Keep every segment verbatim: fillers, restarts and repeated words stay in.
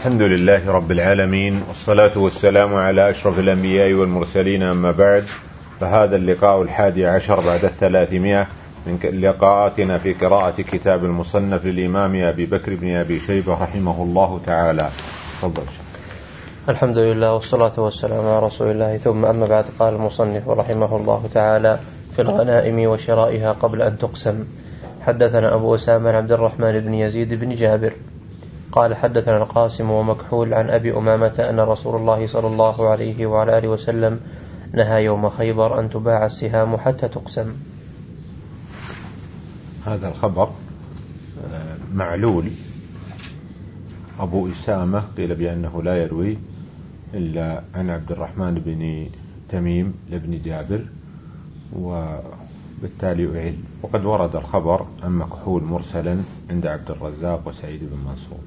الحمد لله رب العالمين، والصلاة والسلام على أشرف الأنبياء والمرسلين، أما بعد، فهذا اللقاء الحادي عشر بعد الثلاثمائة من لقاءاتنا في قراءة كتاب المصنف للإمام أبي بكر بن أبي شيبة رحمه الله تعالى. تفضل. الحمد لله والصلاة والسلام على رسول الله، ثم أما بعد. قال المصنف رحمه الله تعالى: في الغنائم وشرائها قبل أن تقسم. حدثنا أبو أسامة عبد الرحمن بن يزيد بن جابر قال حدثنا القاسم ومكحول عن أبي أمامة أن رسول الله صلى الله عليه وعلى آله وسلم نهى يوم خيبر أن تباع السهام حتى تقسم. هذا الخبر معلول. أبو أسامة قيل بأنه لا يروي إلا عن عبد الرحمن بن تميم لابن جابر، وبالتالي أعل. وقد ورد الخبر عن مكحول مرسلا عند عبد الرزاق وسعيد بن منصور.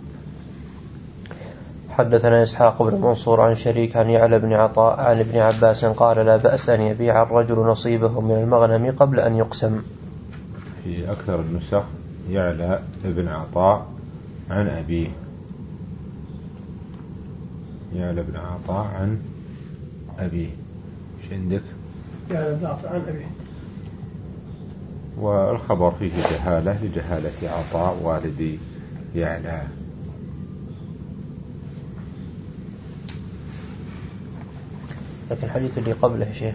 حدثنا إسحاق بن منصور عن شريك عن يعلى بن عطاء عن ابن عباس قال: لا بأس أن يبيع الرجل نصيبه من المغنم قبل أن يقسم. في أكثر النسخ يعلى ابن عطاء عن أبيه، يعلى بن عطاء عن أبيه. ايش عندك؟ يعلى بن عطاء عن أبيه. والخبر فيه جهالة لجهالة عطاء والدي يعلى. لكن الحديث اللي قبله شيخ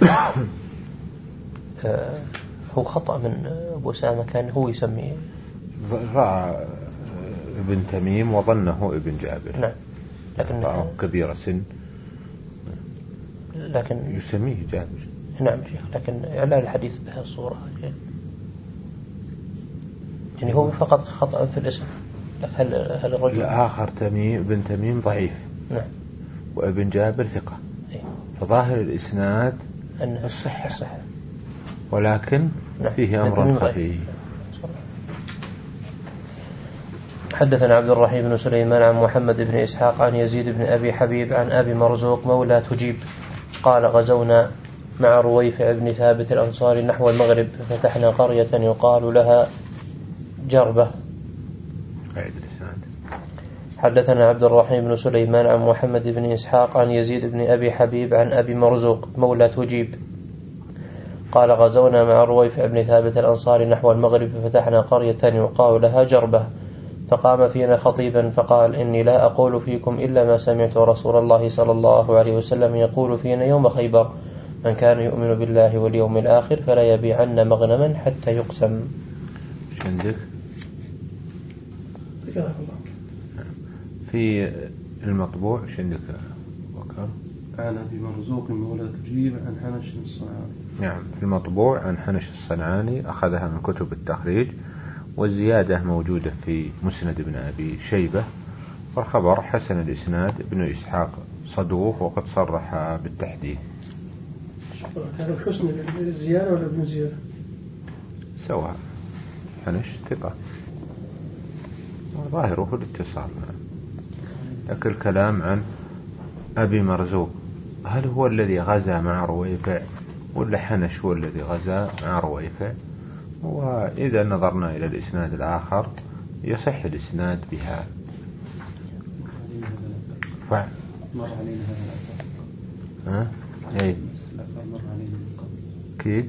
آه هو خطأ من أبو أسامة، كان هو يسميه رأى ابن تميم وظنه ابن جابر. نعم، لكن رأى كبير السن لكن يسميه جابر. نعم شيخ، لكن إعلان الحديث بهذه الصورة يعني هو فقط خطأ في الاسم. هل هل الرجل الآخر تميم ابن تميم ضعيف، نعم، وابن جابر ثقة، إيه؟ فظاهر الإسناد الصحة الصحة، ولكن نعم، فيه أمر خفي. حدثنا عبد الرحيم بن سليمان عن محمد بن إسحاق عن يزيد بن أبي حبيب عن أبي مرزوق مولى تجيب قال: غزونا مع رويفع بن ثابت الأنصاري نحو المغرب، ففتحنا قرية يقال لها جربة. حدثنا عبد الرحيم بن سليمان عن محمد بن إسحاق عن يزيد بن أبي حبيب عن أبي مرزوق مولى تجيب قال: غزونا مع رويفع بن ثابت الأنصاري نحو المغرب، ففتحنا قرية يقال لها جربة، فقام فينا خطيبا فقال: إني لا أقول فيكم إلا ما سمعت رسول الله صلى الله عليه وسلم يقول فينا يوم خيبر: من كان يؤمن بالله واليوم الآخر فلا يبيعن مغنما حتى يقسم. عندك في المطبوع عندك وكر عن أبي مرزوق مولى تجيب عن حنش الصنعاني. نعم، في المطبوع عن حنش الصنعاني، أخذها من كتب التخريج، والزيادة موجودة في مسند ابن أبي شيبة. والخبر حسن الإسناد، ابن إسحاق صدوق وقد صرح بالتحديث. كان الحسن الزيادة ولا ابن زيادة؟ سواء، حنش ثقة وظاهره الاتصال. لكن الكلام عن أبي مرزوق، هل هو الذي غزا مع رويفع ولا حنش هو الذي غزا مع رويفع؟ وإذا نظرنا إلى الإسناد الآخر يصح الإسناد بها. فعل مر علينا هذا ها؟ أي مر علينا أكيد.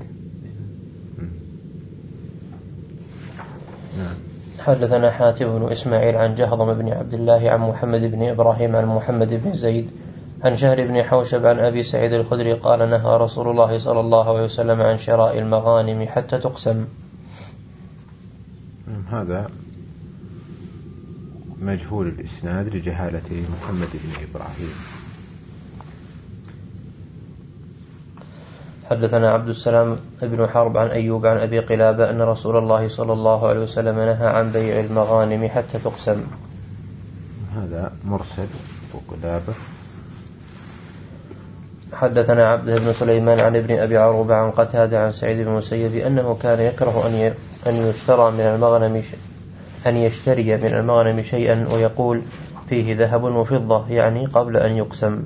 نعم. حدثنا حاتم بن إسماعيل عن جهضم بن عبد الله عن محمد بن إبراهيم عن محمد بن زيد عن شهر بن حوشب عن أبي سعيد الخدري قال: نهى رسول الله صلى الله عليه وسلم عن شراء المغانم حتى تقسم. هذا مجهول الإسناد لجهالته محمد بن إبراهيم. حدثنا عبد السلام بن حرب عن أيوب عن أبي قلابة أن رسول الله صلى الله عليه وسلم نهى عن بيع المغانم حتى تقسم. هذا مرسل وقلابة. حدثنا عبد بن سليمان عن ابن أبي عروبة عن قتادة عن سعيد بن المسيب أنه كان يكره أن أن يشترى من المغنم أن يشتري من المغنم شيئا ويقول فيه ذهب وفضة، يعني قبل أن يقسم.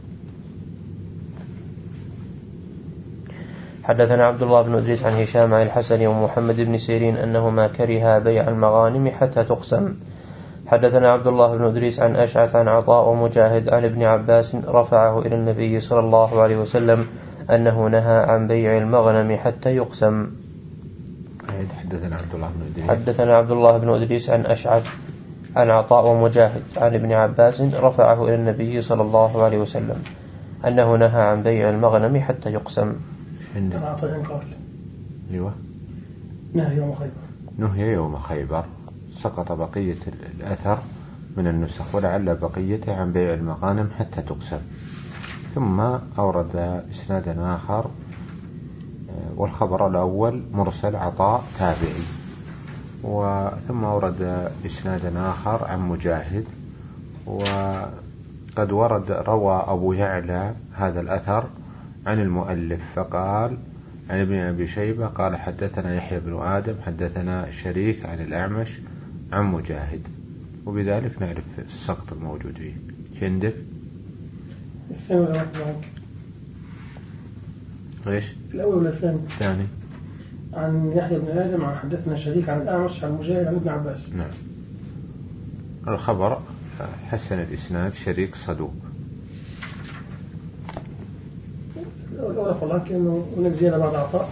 حدثنا عبد الله بن إدريس عن هشام عن الحسن ومحمد بن سيرين أنهما كرها بيع المغانم حتى تقسم، حدثنا عبد الله بن إدريس عن أشعث عن عطاء ومجاهد عن ابن عباس رفعه إلى النبي صلى الله عليه وسلم أنه نهى عن بيع المغنم حتى يقسم. حدثنا عبد الله بن إدريس حدثنا عبد الله بن إدريس عن أشعث عن عطاء ومجاهد عن ابن عباس رفعه إلى النبي صلى الله عليه وسلم أنه نهى عن بيع المغنم حتى يقسم. أنا عطاء قال أيوة نهي يوم خيبر نهي يوم خيبر، سقط بقية الأثر من النسخ ولعل بقيته عن بيع المغانم حتى تقسم. ثم أورد إسنادا آخر والخبر الأول مرسل عطاء تابعي، وثم أورد إسنادا آخر عن مجاهد، وقد ورد روى أبو يعلى هذا الأثر عن المؤلف فقال عن ابن أبي شيبة قال حدثنا يحيى بن آدم حدثنا شريك عن الأعمش عن مجاهد، وبذلك نعرف السقط الموجود فيه. شو عندك؟ ايش؟ الأول ولا الثاني؟ الثاني. عن يحيى بن آدم عن حدثنا شريك عن الأعمش عن مجاهد عن ابن عباس. نعم. الخبر حسن الإسناد شريك صدوق. الأول والله كأنه هناك زيادة بعد عطاء.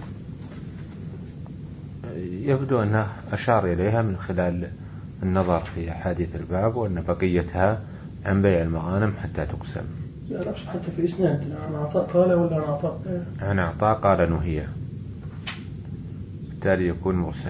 يبدو أنه أشار إليها من خلال النظر في أحاديث الباب، وأن بقيتها عن بيع المغانم حتى تقسم. لا لا حتى في الإسناد عن عطاء قال ولا عن عطاء؟ عن عطاء قال نهي، بالتالي يكون مرسل.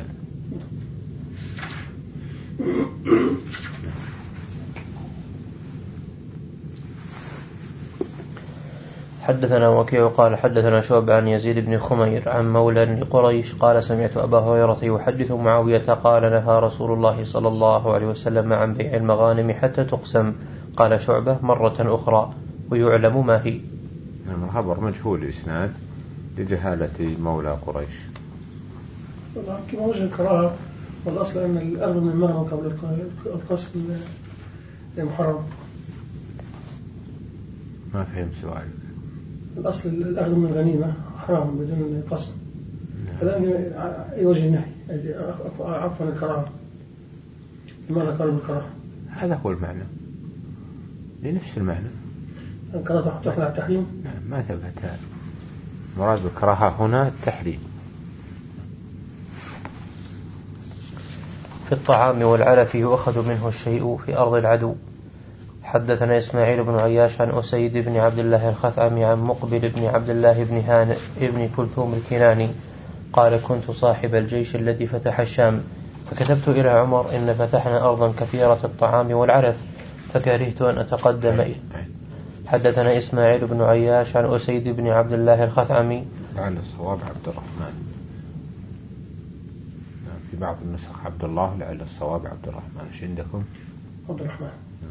حدثنا وكيع قال حدثنا شعبة عن يزيد بن خمير عن مولى لقريش قال سمعت أبا هريرة يحدث معاوية قال نهى رسول الله صلى الله عليه وسلم عن بيع المغانم حتى تقسم. قال شعبة مرة أخرى ويعلم ما هي. الخبر مجهول الإسناد لجهالة مولى قريش. كما وجه الكراهة، والأصل أن الأخذ من المغنم قبل القسم محرم. ما فهم سؤالك. الأصل الأخذ من الغنيمة حرام بدون قسم، فالآن أي وجه النهي عفوا الكراهة. لماذا قالوا بالكراهة؟ هذا هو المعنى، لنفس المعنى. الكراهة تحمل على التحريم؟ نعم ما ثبت هذا. مراد بالكراهة هنا التحريم. في الطعام والعلف يؤخذ منه الشيء في أرض العدو. حدثنا إسماعيل بن عياش عن أسيد بن عبد الله الخثعمي عن مقبل بن عبد الله بن هانئ ابن كلثوم الكناني قال كنت صاحب الجيش الذي فتح الشام، فكتبت إلى عمر إن فتحنا أرضا كثيرة الطعام والعلف فكرهت أن أتقدم إليه. حدثنا إسماعيل بن عياش عن أسيد بن عبد الله الخثعمي لعل الصواب عبد الرحمن، في بعض النسخ عبد الله، لعل الصواب عبد الرحمن. ايش عندكم؟ عبد الرحمن.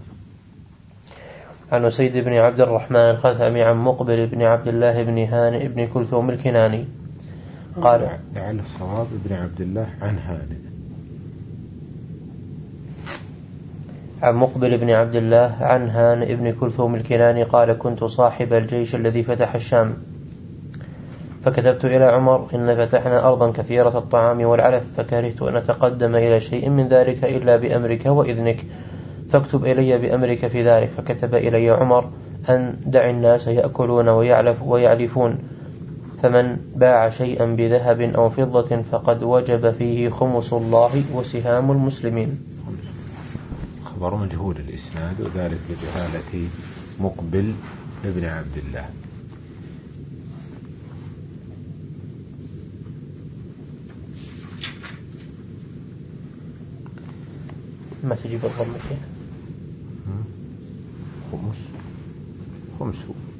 عن أسيد بن عبد الرحمن الخثعمي عن مقبل بن عبد الله بن هانئ ابن كلثوم الكناني قال لعل الصواب ابن عبد الله عن هانئ. عن مقبل بن عبد الله عن هانئ ابن كلثوم الكناني قال كنت صاحب الجيش الذي فتح الشام، فكتبت إلى عمر إن فتحنا أرضا كثيرة الطعام والعلف فكرهت أن أتقدم إلى شيء من ذلك إلا بأمرك وإذنك، فاكتب إلي بأمرك في ذلك. فكتب إلي عمر أن دع الناس يأكلون ويعلف ويعلفون، فمن باع شيئا بذهب أو فضة فقد وجب فيه خمس الله وسهام المسلمين. خبر مجهول الإسناد، وذلك بجهالة مقبل ابن عبد الله. ما تجيب الضمة فيه؟ خمس خمس.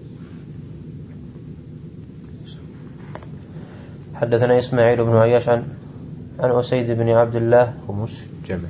حدثنا إسماعيل بن عياش عن عن أسيد بن عبد الله خمس جمع.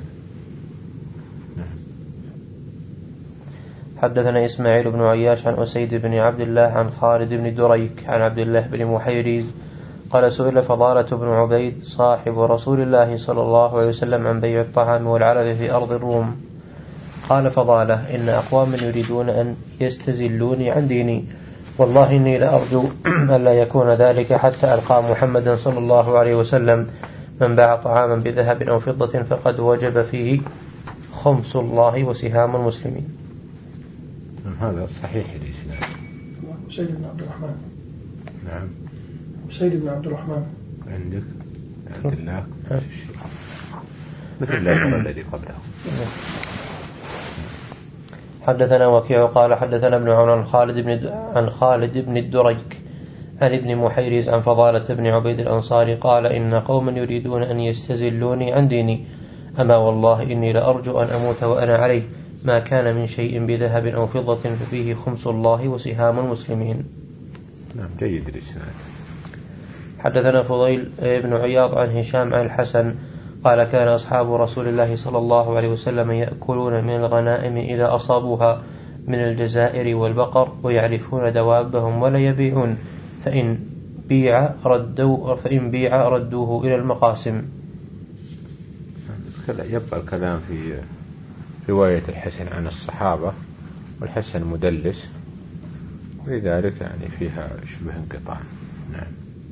حدثنا إسماعيل بن عياش عن أسيد بن عبد الله عن خالد بن دريك عن عبد الله بن محيريز قال سئل فضالة بن عبيد صاحب رسول الله صلى الله عليه وسلم عن بيع الطعام والعلف في أرض الروم، قال فضالة إن أقواما يريدون أن يستزلوني عن ديني، والله إني لأرجو أن لا يكون ذلك حتى ألقى محمدا صلى الله عليه وسلم، من باع طعاما بذهب أو فضة فقد وجب فيه خمس الله وسهام المسلمين. هذا صحيح الإسناد. سيد بن عبد الرحمن. نعم. سيد بن عبد الرحمن. عندك عبد الله مثل الأمر الذي قبله. حدثنا وكيع قال حدثنا ابن عون عن خالد بن عن خالد بن الدريك عن ابن محيرز عن فضالة بن عبيد الأنصاري قال إن قوما يريدون أن يستزلوني عن ديني أما والله إني لأرجو أن أموت وأنا عليه ما كان من شيء بذهب أو فضة ففيه خمس الله وسهام المسلمين. نعم جيد الإسناد. حدثنا فضيل بن عياض عن هشام عن الحسن قال كان أصحاب رسول الله صلى الله عليه وسلم يأكلون من الغنائم إذا أصابوها من الجزائر والبقر ويعرفون دوابهم ولا يبيعون فإن بيع ردوا فإن بيع ردوه إلى المقاسم. يبقى الكلام في رواية الحسن عن الصحابة والحسن مدلس ولذلك يعني فيها شبه انقطاع. نعم.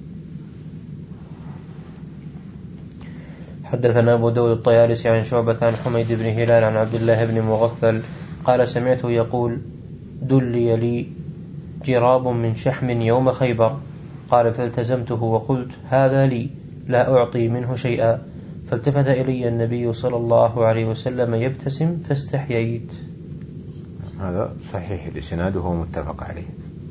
حدثنا أبو داود الطيالسي عن شعبة عن حميد بن هلال عن عبد الله بن مغفل قال سمعته يقول دلي لي جراب من شحم يوم خيبر قال فالتزمته وقلت هذا لي لا أعطي منه شيئا فالتفت إلي النبي صلى الله عليه وسلم يبتسم فاستحييت. هذا صحيح الإسناد وهو متفق عليه.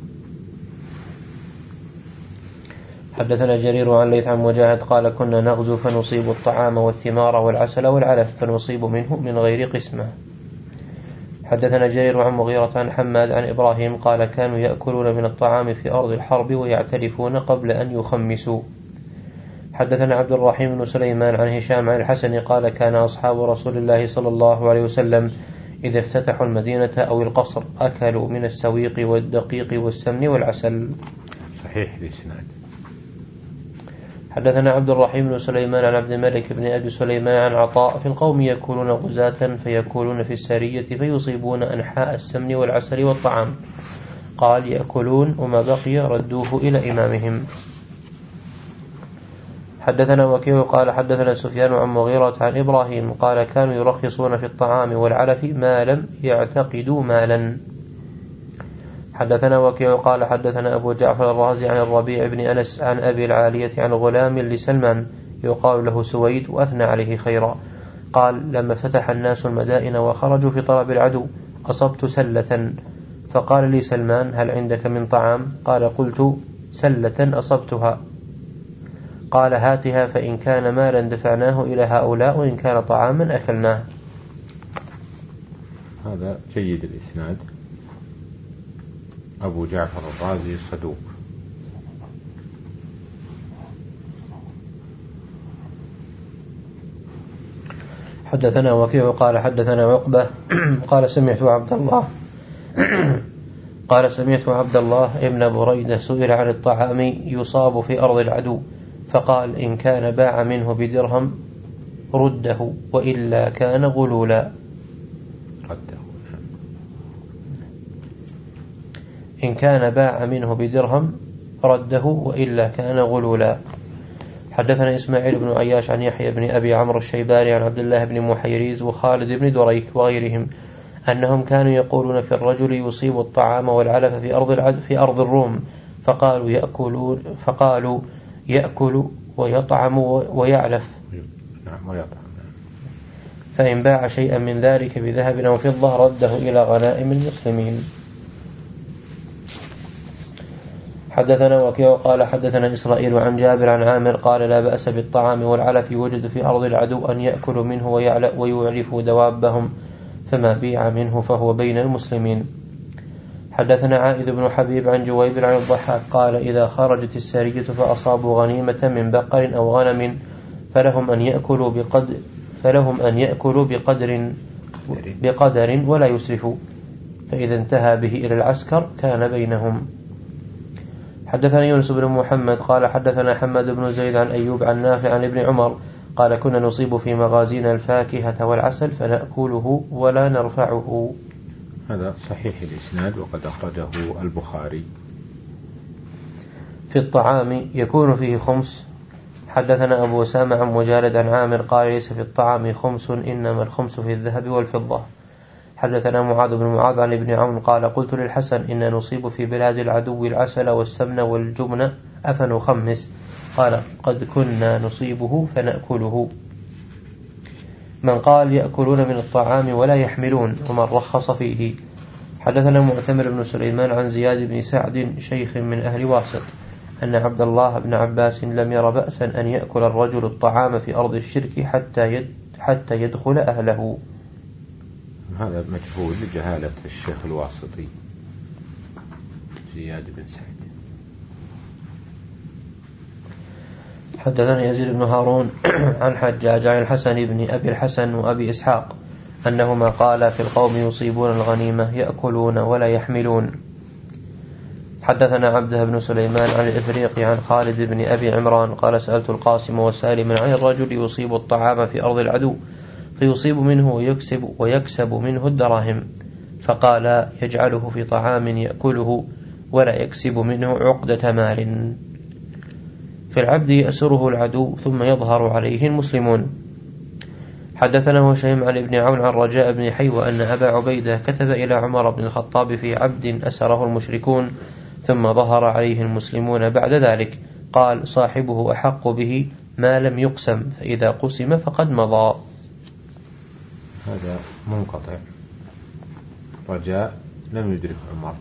حدثنا جرير عن ليث عن مجاهد قال كنا نغزو فنصيب الطعام والثمار والعسل والعلف فنصيب منه من غير قسمة. حدثنا جرير عن مغيرة عن حماد عن إبراهيم قال كانوا يأكلون من الطعام في أرض الحرب ويعترفون قبل أن يخمسوا. حدثنا عبد الرحيم بن سليمان عن هشام عن الحسن قال كان أصحاب رسول الله صلى الله عليه وسلم إذا افتتحوا المدينة أو القصر أكلوا من السويق والدقيق والسمن والعسل. صحيح الإسناد. حدثنا عبد الرحيم بن سليمان عن عبد الملك بن أبي سليمان عن عطاء في القوم يكونون غزاة فيكونون في السرية فيصيبون أنحاء السمن والعسل والطعام قال يأكلون وما بقي ردوه إلى إمامهم. حدثنا وكيع قال حدثنا سفيان عن مغيرة عن إبراهيم قال كانوا يرخصون في الطعام والعلف ما لم يعتقدوا مالا. حدثنا وكيع قال حدثنا أبو جعفر الرازي عن الربيع بن أنس عن أبي العالية عن غلام لسلمان يقال له سويد وأثنى عليه خيرا قال لما فتح الناس المدائن وخرجوا في طلب العدو أصبت سلة فقال لي سلمان هل عندك من طعام قال قلت سلة أصبتها قال هاتها فإن كان مالا دفعناه إلى هؤلاء وإن كان طعاما أكلناه. هذا جيد الإسناد. أبو جعفر الرازي صدوق. حدثنا وكيع قال حدثنا عقبة قال سمعت عبد الله قال سمعت عبد الله ابن بريدة سئل عن الطعام يصاب في أرض العدو فقال إن كان باع منه بدرهم رده وإلا كان غلولا. رده. إن كان باع منه بدرهم رده وإلا كان غلولا. حدثنا إسماعيل بن عياش عن يحيى بن أبي عمرو الشيباني عن عبد الله بن محيريز وخالد بن دريك وغيرهم أنهم كانوا يقولون في الرجل يصيب الطعام والعلف في أرض العد في أرض الروم فقالوا يأكلون فقالوا يأكل ويطعم ويعلف. نعم ويطعم. فإن باع شيئا من ذلك بذهب أو فضة رده إلى غنائم المسلمين. حدثنا وكيع قال حدثنا إسرائيل عن جابر عن عامر قال لا بأس بالطعام والعلف يوجد في أرض العدو أن يأكلوا منه ويعرفوا دوابهم فما بيع منه فهو بين المسلمين. حدثنا عائذ بن حبيب عن جويبر عن الضحاك قال إذا خرجت السارية فأصابوا غنيمة من بقر أو غنم فلهم أن يأكلوا بقدر فلهم أن يأكلوا بقدر بقدر ولا يسرفوا فإذا انتهى به إلى العسكر كان بينهم. حدثنا يونس بن محمد قال حدثنا حماد بن زيد عن أيوب عن نافع عن ابن عمر قال كنا نصيب في مغازينا الفاكهة والعسل فنأكله ولا نرفعه. هذا صحيح الإسناد وقد أخرجه البخاري. في الطعام يكون فيه خمس. حدثنا أبو أسامة عن مجالد عن عامر قال ليس في الطعام خمس إنما الخمس في الذهب والفضة. حدثنا معاذ بن معاذ عن ابن عون قال قلت للحسن إن نصيب في بلاد العدو العسل والسمن والجبن أفنخمس؟ قال قد كنا نصيبه فنأكله. من قال يأكلون من الطعام ولا يحملون ومن رخص فيه. حدثنا معتمر بن سليمان عن زياد بن سعد شيخ من أهل واسط أن عبد الله بن عباس لم ير بأسا أن يأكل الرجل الطعام في أرض الشرك حتى يد حتى يدخل أهله. هذا مجهول لجهالة الشيخ الواسطي زياد بن سعد. حدثنا يزيد بن هارون عن حجاج عن الحسن بن أبي الحسن وأبي إسحاق أنهما قال في القوم يصيبون الغنيمة يأكلون ولا يحملون. حدثنا عبده بن سليمان عن الإفريقي عن خالد بن أبي عمران قال سألت القاسم وسالما عن الرجل يصيب الطعام في أرض العدو فيصيب منه ويكسب, ويكسب منه الدراهم، فقال يجعله في طعام يأكله ولا يكسب منه عقدة مال. في العبد يأسره العدو ثم يظهر عليه المسلمون. حدثنا هشيم عن ابن عون عن رجاء بن حيوة أن أبا عبيدة كتب إلى عمر بن الخطاب في عبد أسره المشركون ثم ظهر عليه المسلمون بعد ذلك. قال صاحبه أحق به ما لم يقسم، فإذا قسم فقد مضى. هذا منقطع. رجاء لم يدرك عمر.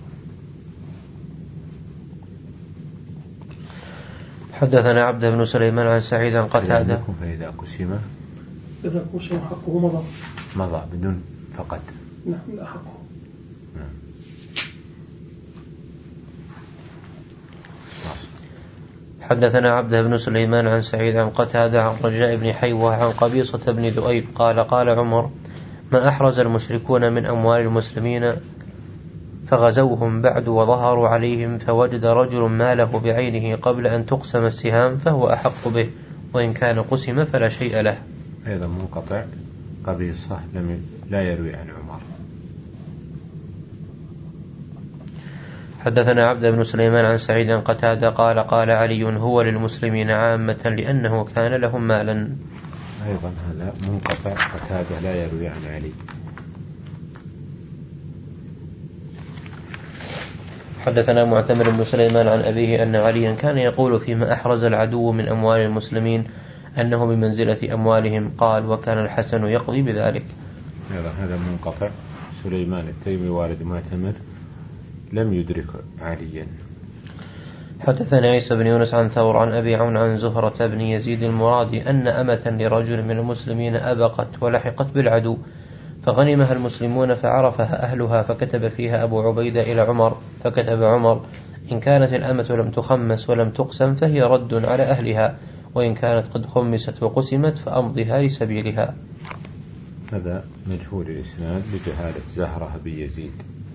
حدثنا عبد بن سليمان عن سعيد عن قتادة فإذا قسم إذا قسم حقه مضى مضى بدون فقد. نعم حقه. نعم. حدثنا عبد بن سليمان عن سعيد عن قتادة عن رجاء بن حيوة عن قبيصة بن ذؤيب قال قال عمر ما أحرز المشركون من أموال المسلمين فغزوهم بعد وظهروا عليهم فوجد رجل ماله بعينه قبل أن تقسم السهام فهو أحق به وإن كان قسم فلا شيء له. أيضا منقطع. قبيصة لم لا يروي عن عمر. حدثنا عبد بن سليمان عن سعيد عن قتادة قال قال علي هو للمسلمين عامة لأنه كان لهم مالا. أيضا هذا منقطع. قتادة لا يروي عن علي. حدثنا معتمر بن سليمان عن أبيه أن عليا كان يقول فيما أحرز العدو من أموال المسلمين أنه بمنزلة أموالهم. قال وكان الحسن يقضي بذلك. أيضا هذا منقطع. سليمان التيمي والد معتمر لم يدرك عليا. حدثنا عيسى بن يونس عن ثور عن أبي عون عن زهرة بن يزيد المرادي أن أمة لرجل من المسلمين أبقت ولحقت بالعدو فغنمها المسلمون فعرفها أهلها فكتب فيها أبو عبيدة إلى عمر فكتب عمر إن كانت الأمة لم تخمس ولم تقسم فهي رد على أهلها وإن كانت قد خمست وقسمت فأمضها لسبيلها. هذا مجهول الإسناد لجهالة زهرة بن يزيد.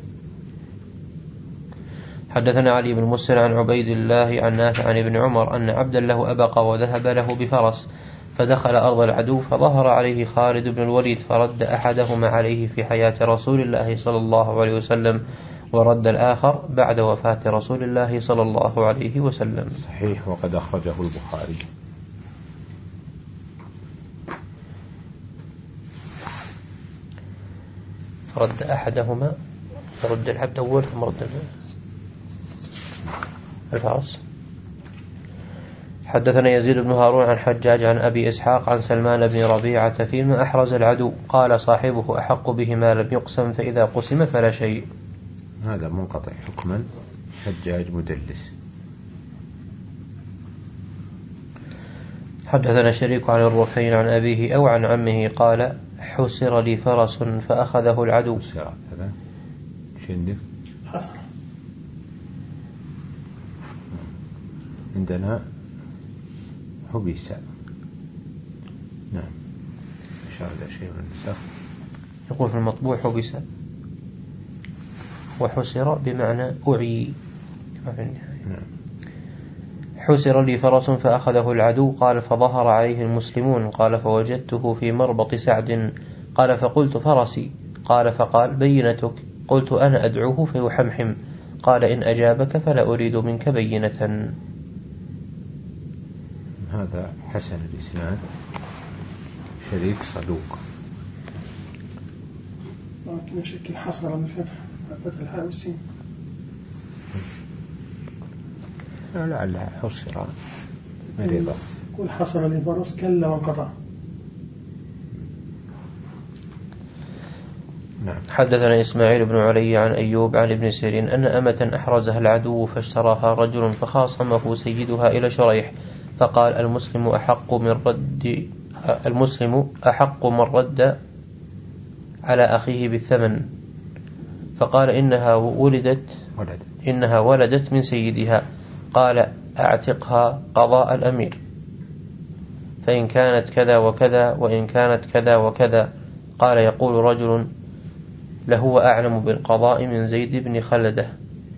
حدثنا علي بن مسر عن عبيد الله عن نافع عن ابن عمر أن عبدا له أبق وذهب له بفرس فدخل أرض العدو فظهر عليه خالد بن الوليد فرد أحدهما عليه في حياة رسول الله صلى الله عليه وسلم ورد الآخر بعد وفاة رسول الله صلى الله عليه وسلم. صحيح وقد أخرجه البخاري. رد أحدهما فرد العبد أول ثم رد الفرس. حدثنا يزيد بن هارون عن حجاج عن أبي إسحاق عن سلمان بن ربيعة فيما أحرز العدو قال صاحبه أحق به ما لم يقسم فإذا قسم فلا شيء. هذا منقطع حكما. حجاج مدلس. حدثنا شريك عن الرفين عن أبيه أو عن عمه قال حسر لي فرس فأخذه العدو. حسر هذا شندك حسر. عندنا حبس. نعم أشار إلى شيء من النسخ. يقول في المطبوع حبس وحسر بمعنى أعي. نعم. حسر لي فرس فأخذه العدو قال فظهر عليه المسلمون قال فوجدته في مربط سعد قال فقلت فرسي قال فقال بينتك قلت أنا أدعوه فيحمحم قال إن أجابك فلا أريد منك بينة. هذا حسن الإسناد، شريك صدوق. لكن شكل حصر من الفتح فتح الحاء والسين، لعلها حصر مريضة. كل حصر للفرس كلا وانقطع. نعم. حدثنا إسماعيل بن علي عن أيوب عن ابن سيرين أن أمة أحرزها العدو فاشتراها رجل فخاصمه سيدها إلى شريح فقال المسلم أحق من رد المسلم أحق من رد على أخيه بالثمن، فقال إنها ولدت إنها ولدت من سيدها، قال أعتقها قضاء الأمير، فإن كانت كذا وكذا وإن كانت كذا وكذا. قال يقول رجل لهو أعلم بالقضاء من زيد بن خلدة.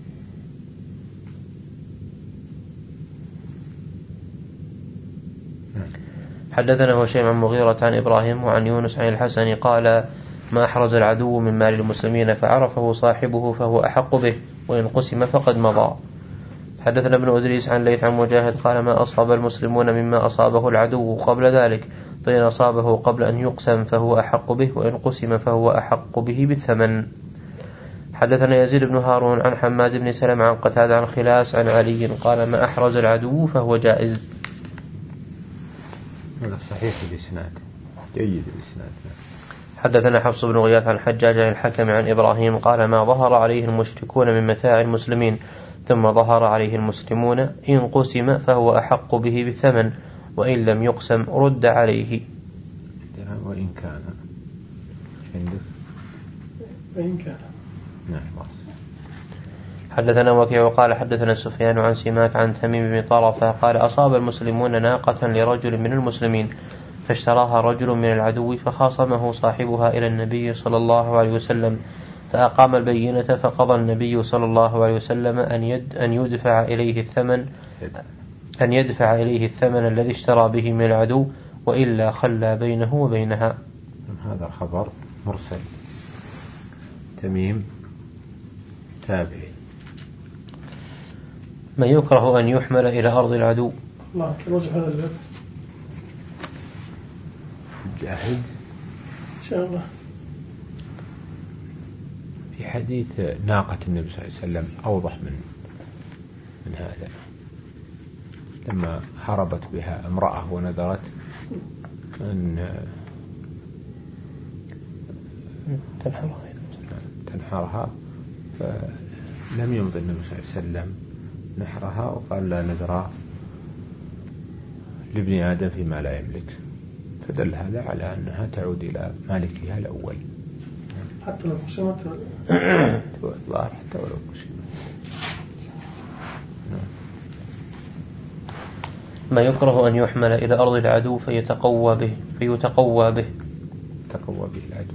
حدثنا هشيم عن مغيرة عن إبراهيم وعن يونس عن الحسن قال ما أحرز العدو من مال المسلمين فعرفه صاحبه فهو أحق به وإن قسم فقد مضى. حدثنا ابن أدريس عن ليث عن مجاهد قال ما أصاب المسلمون مما أصابه العدو قبل ذلك، فإن أصابه قبل أن يقسم فهو أحق به وإن قسم فهو أحق به بالثمن. حدثنا يزيد بن هارون عن حماد بن سلم عن قتادة عن خلاس عن علي قال ما أحرز العدو فهو جائز. هذا صحيح الإسناد، جيد الإسناد. حدثنا حفص بن غياث عن حجاج عن الحكم عن إبراهيم قال ما ظهر عليه المشركون من متاع المسلمين ثم ظهر عليه المسلمون إن قسم فهو أحق به بالثمن وإن لم يقسم رد عليه. وإن كان عندك وإن كان نعم. حدثنا وكيع وقال حدثنا سفيان عن سماك عن تميم بن طرفة قال أصاب المسلمون ناقة لرجل من المسلمين فاشتراها رجل من العدو فخاصمه صاحبها إلى النبي صلى الله عليه وسلم فأقام البينة فقضى النبي صلى الله عليه وسلم أن يد أن يدفع إليه الثمن أن يدفع إليه الثمن الذي اشترى به من العدو وإلا خلى بينه وبينها. هذا خبر مرسل، تميم تابعي. ما يكره أن يحمل إلى أرض العدو. الله كوجه هذا الباب جاهد إن شاء الله. في حديث ناقة النبي صلى الله عليه وسلم أوضح من من هذا، لما هربت بها امرأة ونذرت أن تنحرها تنحرها فلم يمضي النبي صلى الله عليه وسلم نحرها وقال لا نذر لابن آدم فيما لا يملك، فدل هذا على أنها تعود إلى مالكها الأول حتى لو قسمت ظاهر حتى ولو قسمت. ما يكره أن يحمل إلى أرض العدو فيتقوى به فيتقوى به تقوى به العدو.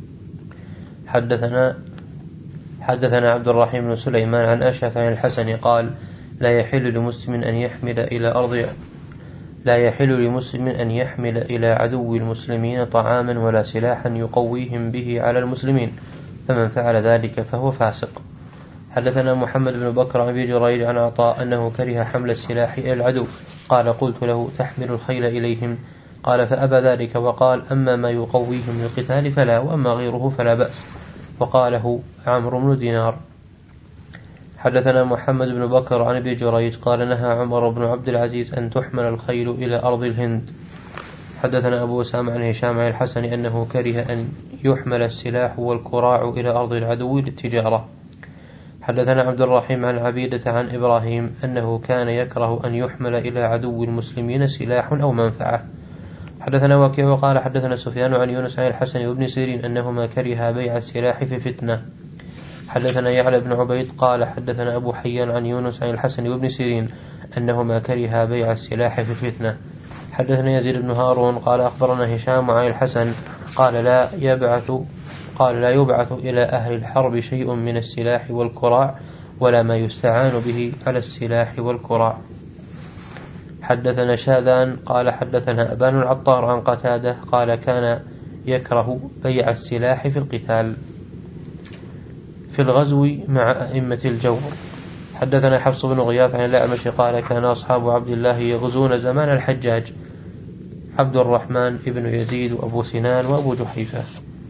حدثنا حدثنا عبد الرحيم بن سليمان عن أشعث عن الحسن قال لا يحل لمسلم أن يحمل إلى أرض لا يحل لمسلم أن يحمل إلى عدو المسلمين طعاما ولا سلاحا يقويهم به على المسلمين، فمن فعل ذلك فهو فاسق. حدثنا محمد بن بكر عن أبي جريج عن عطاء أنه كره حمل السلاح إلى العدو قال قلت له تحمل الخيل إليهم؟ قال فأبى ذلك وقال أما ما يقويهم للقتال فلا وأما غيره فلا بأس، وقاله عمرو بن دينار. حدثنا محمد بن بكر عن أبي جريج قال نهى عمر بن عبد العزيز أن تحمل الخيل إلى أرض الهند. حدثنا أبو أسامة عن هشام عن الحسن أنه كره أن يحمل السلاح والكراع إلى أرض العدو للتجارة. حدثنا عبد الرحيم عن عبيدة عن إبراهيم أنه كان يكره أن يحمل إلى عدو المسلمين سلاح أو منفعة. حدثنا وكيع وقال حدثنا سفيان عن يونس عن الحسن وابن سيرين أنهما كرها بيع السلاح في فتنة. حدثنا يعلى بن عبيد قال حدثنا أبو حيان عن يونس عن الحسن وابن سيرين أنهما كرها بيع السلاح في الفتنة. حدثنا يزيد بن هارون قال أخبرنا هشام عن الحسن قال لا يبعث قال لا يبعث إلى أهل الحرب شيء من السلاح والكراع ولا ما يستعان به على السلاح والكراع. حدثنا شاذان قال حدثنا أبان العطار عن قتادة قال كان يكره بيع السلاح في القتال في الغزو مع أئمة الجور. حدثنا حفص بن غياث عن الأعمش قال كان أصحاب عبد الله يغزون زمان الحجاج عبد الرحمن ابن يزيد وأبو سنان وأبو جحيفة.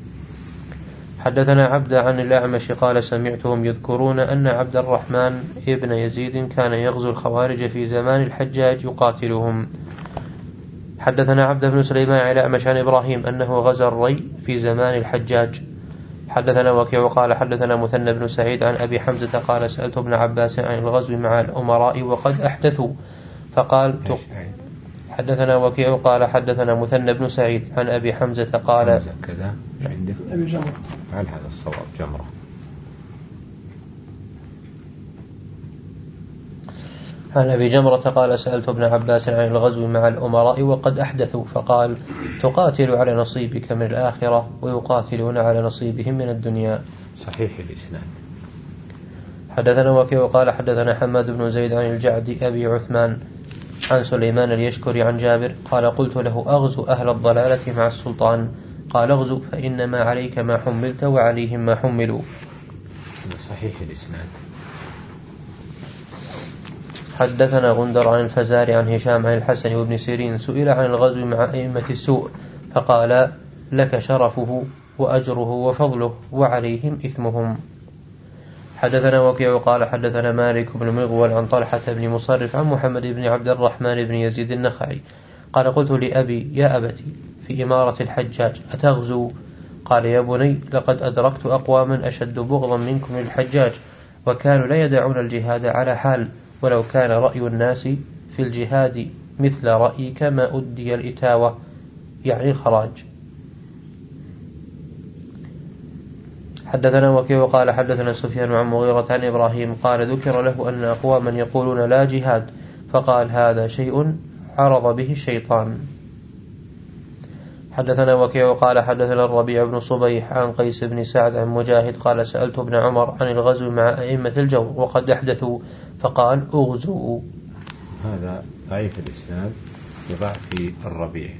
حدثنا عبد عن الأعمش قال سمعتهم يذكرون أن عبد الرحمن ابن يزيد كان يغزو الخوارج في زمان الحجاج يقاتلهم. حدثنا عبد بن سليمان عن الأعمش عن إبراهيم أنه غزا الري في زمان الحجاج. حدثنا وكيع قال حدثنا مثنى بن سعيد عن أبي حمزة قال سألت ابن عباس عن الغزو مع الأمراء وقد أحدثوا فقال حدثنا وكيع قال حدثنا مثنى بن سعيد عن أبي حمزة قال كذا عندك أبي جمرة عن هذا الصواب جمرة. عن أبي جمرة قال سألت ابن عباس عن الغزو مع الأمراء وقد أحدثوا فقال تقاتل على نصيبك من الآخرة ويقاتلون على نصيبهم من الدنيا. صحيح الإسناد. حدثنا وكيع قال حدثنا حماد بن زيد عن الجعد أبي عثمان عن سليمان اليشكري عن جابر قال قلت له أغزو أهل الضلالة مع السلطان قال اغزو فإنما عليك ما حملت وعليهم ما حملوا. صحيح الإسناد. حدثنا غندر عن الفزاري عن هشام عن الحسن وابن سيرين سئل عن الغزو مع أئمة السوء فقال لك شرفه وأجره وفضله وعليهم إثمهم. حدثنا وكيع قال حدثنا مالك بن مغول عن طلحة بن مصرف عن محمد بن عبد الرحمن بن يزيد النخعي قال قلت لأبي يا أبتي في إمارة الحجاج أتغزو؟ قال يا بني لقد أدركت أقواما أشد بغضا منكم للحجاج وكانوا لا يدعون الجهاد على حال ولو كان رأي الناس في الجهاد مثل رأيك ما أدي الإتاوة يعني الخراج. حدثنا وكيع قال حدثنا سفيان عن مغيرة عن إبراهيم قال ذكر له أن أقواما يقولون لا جهاد فقال هذا شيء عرض به الشيطان. حدثنا وكيع قال حدثنا الربيع بن صبيح عن قيس بن سعد عن مجاهد قال سألت ابن عمر عن الغزو مع أئمة الجور وقد أحدثوا فقال أغزوا. هذا آية الإسلام يضع في الربيع.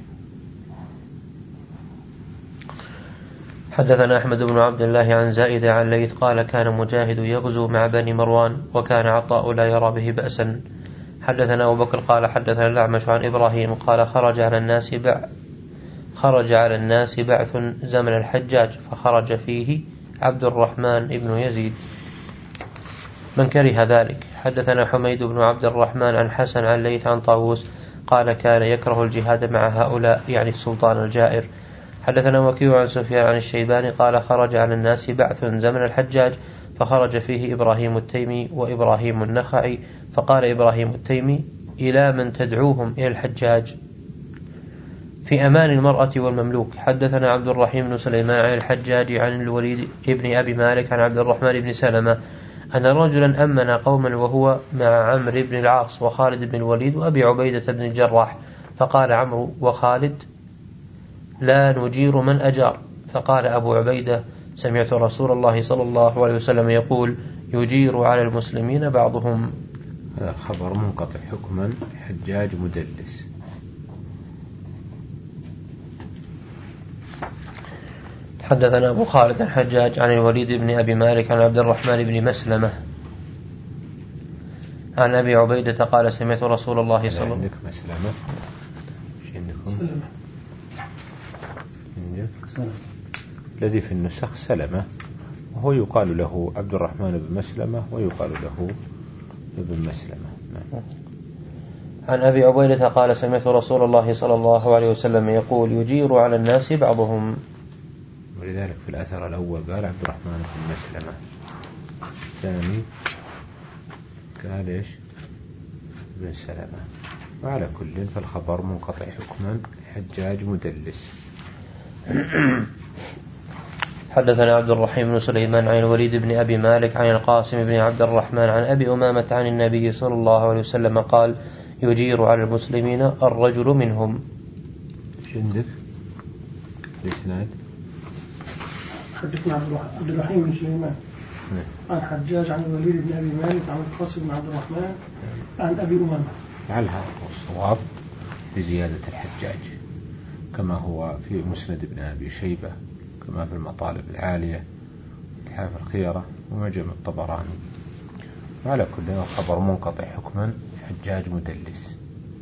حدثنا أحمد بن عبد الله عن زائدة عن ليث قال كان مجاهد يغزو مع بني مروان وكان عطاء لا يرى به بأسا. حدثنا أبو بكر قال حدثنا الأعمش عن إبراهيم قال خرج على الناس بع خرج على الناس بعث زمن الحجاج فخرج فيه عبد الرحمن ابن يزيد من كره ذلك. حدثنا حميد بن عبد الرحمن عن حسن عن ليث عن طاووس قال كان يكره الجهاد مع هؤلاء يعني السلطان الجائر. حدثنا وكيع عن سفيان عن الشيباني قال خرج على الناس بعث زمن الحجاج فخرج فيه إبراهيم التيمي وإبراهيم النخعي فقال إبراهيم التيمي إلى من تدعوهم إلى الحجاج في أمان المرأة والمملوك. حدثنا عبد الرحيم بن سليمان عن الحجاج عن الوليد ابن أبي مالك عن عبد الرحمن بن سلمة أن رجلا أمن قوما وهو مع عمرو بن العاص وخالد بن الوليد وأبي عبيدة بن الجراح فقال عمرو وخالد لا نجير من أجار فقال أبو عبيدة سمعت رسول الله صلى الله عليه وسلم يقول يجير على المسلمين بعضهم. هذا الخبر منقطع حكما حجاج مدلس. حدثنا أبو خالد الحجاج عن الوليد بن أبي مالك عن عبد الرحمن بن مسلمة عن أبي عبيدة قال سمعت رسول الله صلى الله عليه وسلم مسلمة سلمة الذي في النسخ سلمة وهو يقال له عبد الرحمن بن مسلمة ويقال له ابن مسلمة. نعم. عن أبي عبيدة قال سمعت رسول الله صلى الله عليه وسلم يقول يجير على الناس بعضهم. ولذلك في الأثر الأول قال عبد الرحمن بن مسلمة الثاني قال إيش بن سلمة. وعلى كل فالخبر منقطع حكما حجاج مدلس. حدثنا عبد الرحيم بن سليمان عن الوليد بن أبي مالك عن القاسم بن عبد الرحمن عن أبي أمامة عن النبي صلى الله عليه وسلم قال يجير على المسلمين الرجل منهم. عندك الإسناد حدثنا عبد الرحيم بن سليمان عن حجاج عن الوليد بن أبي مالك عن القاسم بن عبد الرحمن عن أبي أمامة. لعل هذا هو الصواب بزيادة الحجاج كما هو في مسند ابن أبي شيبة كما في المطالب العالية إتحاف الخيرة ومعجم الطبراني. على كل خبر منقطع حكما حجاج مدلس.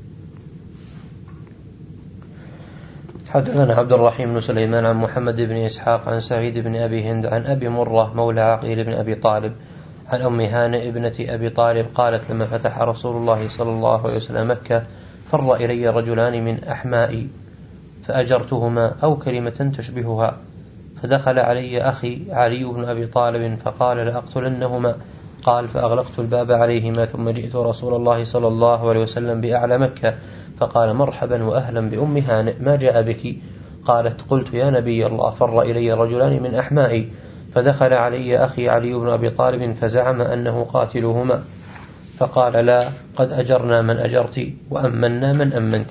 حدثنا عبد الرحيم بن سليمان عن محمد بن إسحاق عن سعيد بن أبي هند عن أبي مرة مولى عقيل بن أبي طالب عن أم هانئ ابنة أبي طالب قالت لما فتح رسول الله صلى الله عليه وسلم مكة فر إلي رجلان من أحمائي فأجرتهما أو كلمة تشبهها، فدخل علي أخي علي بن أبي طالب فقال لأقتلنهما، قال فأغلقت الباب عليهما ثم جئت رسول الله صلى الله عليه وسلم بأعلى مكة فقال مرحبا وأهلا بأم هانئ ما جاء بك؟ قالت قلت يا نبي الله فر إلي رجلان من أحمائي فدخل علي أخي علي بن أبي طالب فزعم أنه قاتلهما، فقال لا قد أجرنا من أجرت وأمنا من أمنت.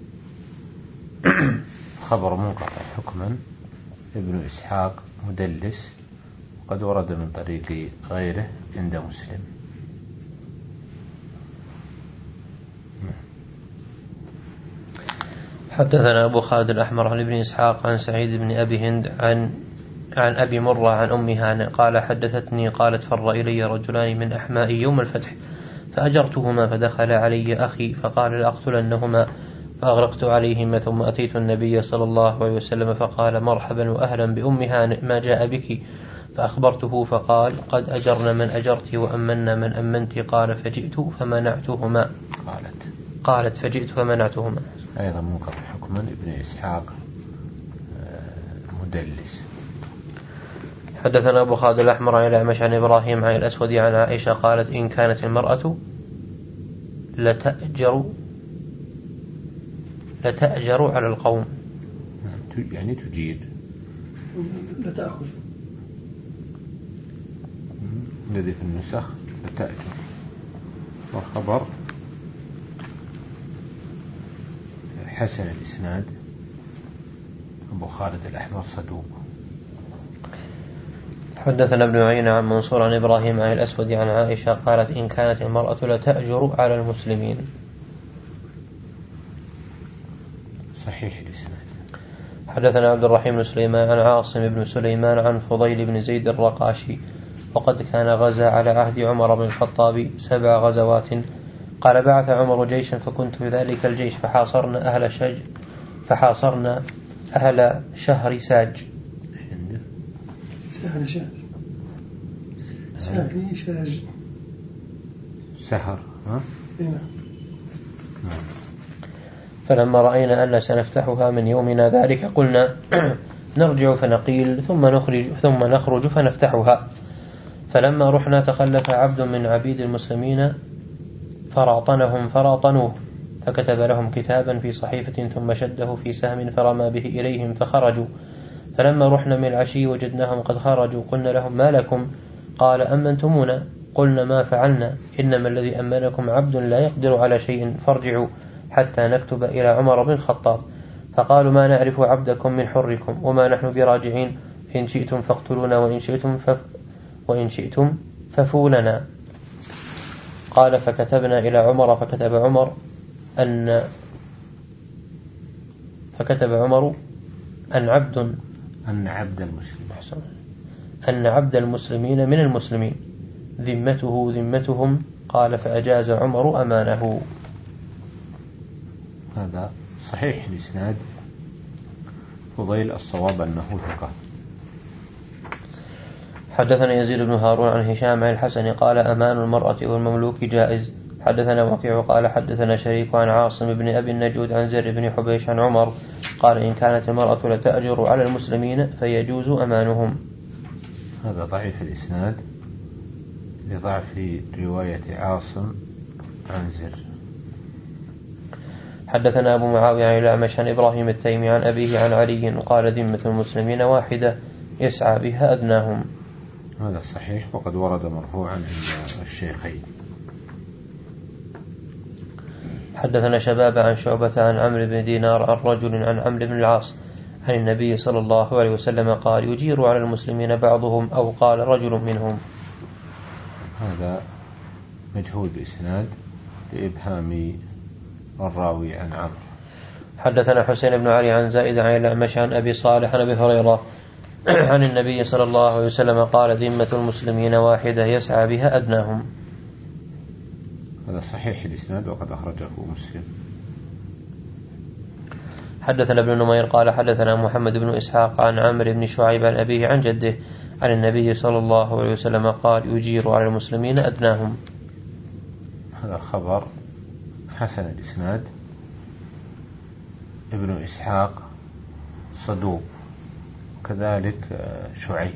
خبر منقطع حكما ابن إسحاق مدلس وقد ورد من طريق غيره عند مسلم. حدثنا أبو خالد الأحمر عن ابن إسحاق عن سعيد بن أبي هند عن عن أبي مرة عن أم هانئ قال حدثتني قالت فر إلي رجلان من أحمائي يوم الفتح فأجرتهما فدخل علي أخي فقال لأقتلنهما فأغرقت عليهما ثم أتيت النبي صلى الله عليه وسلم فقال مرحبا وأهلا بأم هانئ ما جاء بك؟ فأخبرته فقال قد أجرنا من أجرت وأمنا من أمنت، قال فجئت فمنعتهما. قالت قالت فجئت فمنعتهما. أيضا منقطع حكما ابن إسحاق مدلس. حدثنا أبو خالد الأحمر عن الأعمش عن إبراهيم عن الأسود عن عائشة قالت إن كانت المرأة لتأجر لتأجر على القوم، يعني تجير لتأخذ الذي في النسخ لتأجر، والخبر حسن الإسناد أبو خالد الأحمر صدوق. حدثنا ابن عيينة عن منصور عن إبراهيم عن الأسود عن عائشة قالت إن كانت المرأة لتأجر على المسلمين. صحيح الإسناد. حدثنا عبد الرحيم بن سليمان عن عاصم بن سليمان عن فضيل بن زيد الرقاشي وقد كان غزا على عهد عمر بن الخطاب سبع غزوات. قال بعث عمر جيشا فكنت في ذلك الجيش فحاصرنا أهل شج فحاصرنا أهل شهر ساج. سهل شاج سهل شاج سهر ها؟ فلما رأينا أن سنفتحها من يومنا ذلك قلنا نرجع فنقيل ثم نخرج ثم نخرج فنفتحها. فلما رحنا تخلف عبد من عبيد المسلمين فراطنهم فراطنوه فكتب لهم كتابا في صحيفة ثم شده في سهم فرمى به إليهم فخرجوا. فلما رحنا من العشي وجدناهم قد خرجوا قلنا لهم ما لكم؟ قال أمنتمونا. قلنا ما فعلنا إنما الذي أمنكم عبد لا يقدر على شيء فارجعوا حتى نكتب إلى عمر بن الخطاب. فقالوا ما نعرف عبدكم من حركم وما نحن براجعين، إن شئتم فاقتلونا وإن شئتم فف وإن شئتم ففولنا. قال فكتبنا إلى عمر فكتب عمر أن فكتب عمر أن عبد أن عبد المسلمين أن عبد المسلمين من المسلمين ذمته ذمتهم. قال فأجاز عمر أمانه. هذا صحيح الإسناد. فضيل الصواب أنه ثقة. حدثنا يزيد بن هارون عن هشام عن الحسن قال أمان المرأة والمملوك جائز. حدثنا وكيع قال حدثنا شريك عن عاصم بن أبي النجود عن زر بن حبيش عن عمر قال إن كانت المرأة لتأجر على المسلمين فيجوز أمانهم. هذا ضعيف الإسناد لضعف رواية عاصم عن زر. حدثنا أبو معاوية عن الأعمش عن إبراهيم التيمي عن أبيه عن علي قال ذمة المسلمين واحدة يسعى بها أدناهم. هذا صحيح وقد ورد مرفوعا عند الشيخين. حدثنا شباب عن شعبة عن عمرو بن دينار عن رجل عن عمرو بن العاص عن النبي صلى الله عليه وسلم قال يجير على المسلمين بعضهم أو قال رجل منهم. هذا مجهول بإسناد لإبهام الراوي عن عمرو. حدثنا حسين بن علي عن زائد عن الأعمش عن أبي صالح عن أبي هريرة عن النبي صلى الله عليه وسلم قال ذمة المسلمين واحدة يسعى بها أدناهم. هذا صحيح الإسناد وقد أخرجه مسلم. حدثنا ابن نمير قال حدثنا محمد بن إسحاق عن عمرو بن شعيب عن أبيه عن جده عن النبي صلى الله عليه وسلم قال يجير على المسلمين أدناهم. هذا الخبر حسن الإسناد. ابن إسحاق صدوق، كذلك شعيب،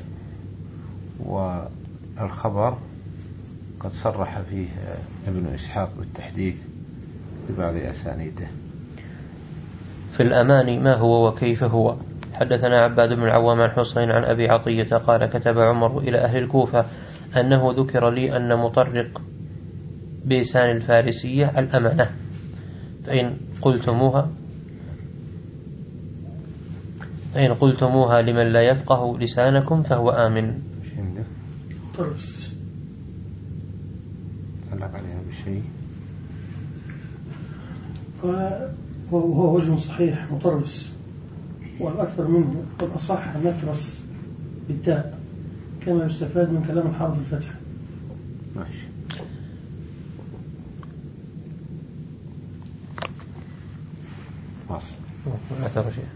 والخبر قد صرح فيه ابن إسحاق بالتحديث ببعض أسانيده. في الأمان ما هو وكيف هو؟ حدثنا عباد بن العوام عن حسين عن أبي عطية قال كتب عمر إلى أهل الكوفة أنه ذكر لي أن مطرق بلسان الفارسية الأمانة، فإن قلتموها فإن قلتموها لمن لا يفقه لسانكم فهو آمن. مطرس علق عليها بشيء قال وهو وجه صحيح مطرس، والأكثر منه والأصح نترس بالتاء كما يستفاد من كلام الحافظ الفتح. ماشي. واصل. أثر شيء.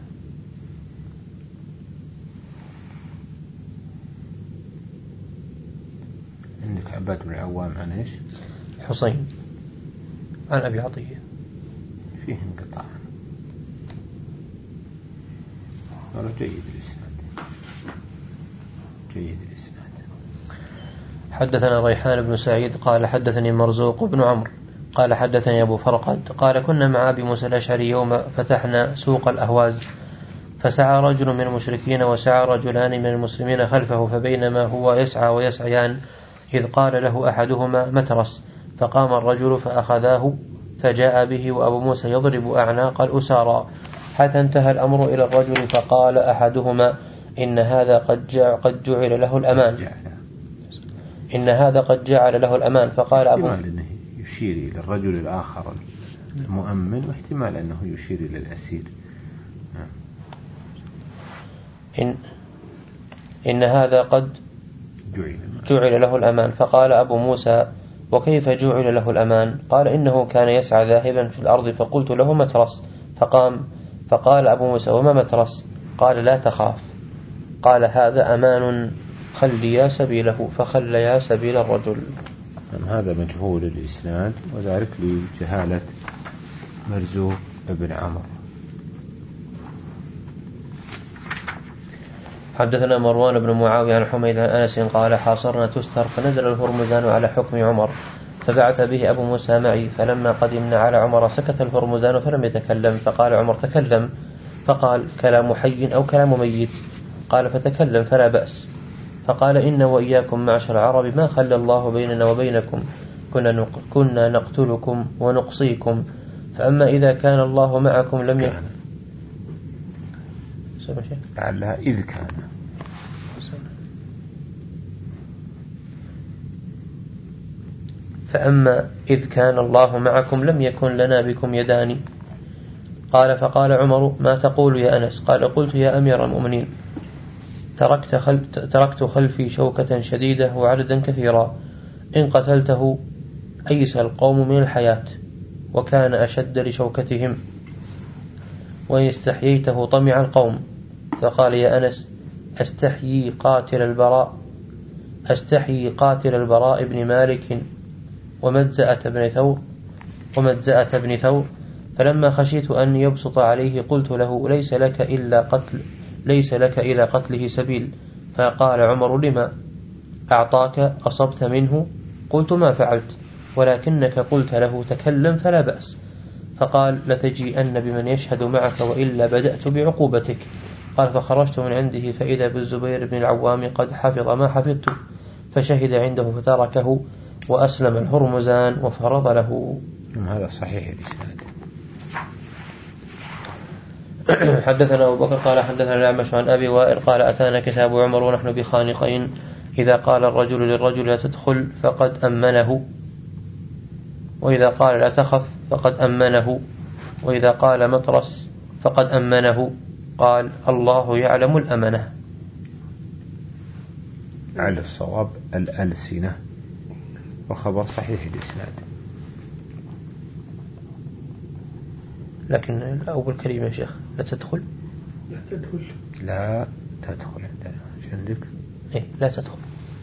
عندك عباد بن العوام عن ايش؟ حسين عن أبي عطية فيه انقطاع. هذا جيد الإسناد، جيد الإسناد. حدثنا ريحان بن سعيد قال حدثني مرزوق بن عمرو قال حدثني أبو فرقد قال كنا مع أبي موسى الأشعري يوم فتحنا سوق الأهواز، فسعى رجل من المشركين وسعى رجلان من المسلمين خلفه، فبينما هو يسعى ويسعيان إذ قال له أحدهما مترس، فقام الرجل فأخذاه فجاء به وأبو موسى يضرب أعناق الأسارى، حتى انتهى الأمر إلى الرجل، فقال أحدهما إن هذا قد جعل, قد جعل له الأمان إن هذا قد جعل له الأمان فقال أبو احتمال يشير إلى الرجل الآخر المؤمن، واحتمال أنه يشير إلى الأسير. إن, إن هذا قد جعل, جعل له الأمان، فقال أبو موسى وكيف جعل له الأمان؟ قال إنه كان يسعى ذاهبا في الأرض فقلت له مترس، فقام فقال أبو موسى وما مترس؟ قال لا تخاف. قال هذا أمان خليا سبيله، فخليا سبيل الرجل. هذا مجهول الإسناد، وذلك لجهالة مرزوق بن عمرو. حدثنا مروان بن معاوية عن حميد عن أنس قال حاصرنا تستر فنزل الهرمزان على حكم عمر، فبعث به أبو موسى معي، فلما قدمنا على عمر سكت الهرمزان فلم يتكلم، فقال عمر تكلم، فقال كلام حي أو كلام ميت؟ قال فتكلم فلا بأس. فقال إن وإياكم معشر العرب ما خلى الله بيننا وبينكم، كنا, كنا نقتلكم ونقصيكم، فأما إذا كان الله معكم لم يكن لعلها إذ كان فأما إذ كان الله معكم لم يكن لنا بكم يدان. قال فقال عمر ما تقول يا أنس؟ قال قلت يا أمير المؤمنين تركت, خلف تركت خلفي شوكة شديدة وعددا كثيرا، إن قتلته أيس القوم من الحياة وكان أشد لشوكتهم، وإن استحييته طمع القوم. فقال يا أنس أستحيي قاتل البراء أستحيي قاتل البراء بن مالك ومجزأة بن ثور ومجزأة بن ثور فلما خشيت أن يبسط عليه قلت له ليس لك إلا قتل ليس لك إلى قتله سبيل. فقال عمر لما أعطاك أصبت منه؟ قلت ما فعلت، ولكنك قلت له تكلم فلا بأس. فقال لتجيئن بمن يشهد معك وإلا بدأت بعقوبتك. قال فخرجت من عنده فإذا بالزبير بن العوام قد حفظ ما حفظت، فشهد عنده فتركه وأسلم الهرمزان وفرض له. هذا صحيح الإسناد. حدثنا أبو بكر قال حدثنا الأعمش عن أبي وائل قال أتانا كتاب عمر ونحن بخانقين، إذا قال الرجل للرجل لا تدخل فقد أمنه، وإذا قال لا تخف فقد أمنه، وإذا قال مطرس فقد أمنه. قال الله يعلم الأمنة. على الصواب الألسنة، وخبر صحيح الإسناد. لكن أول كلمة يا شيخ لا تدخل لا تدخل لا تدخل عندنا ايش عندك؟ إيه لا تدخل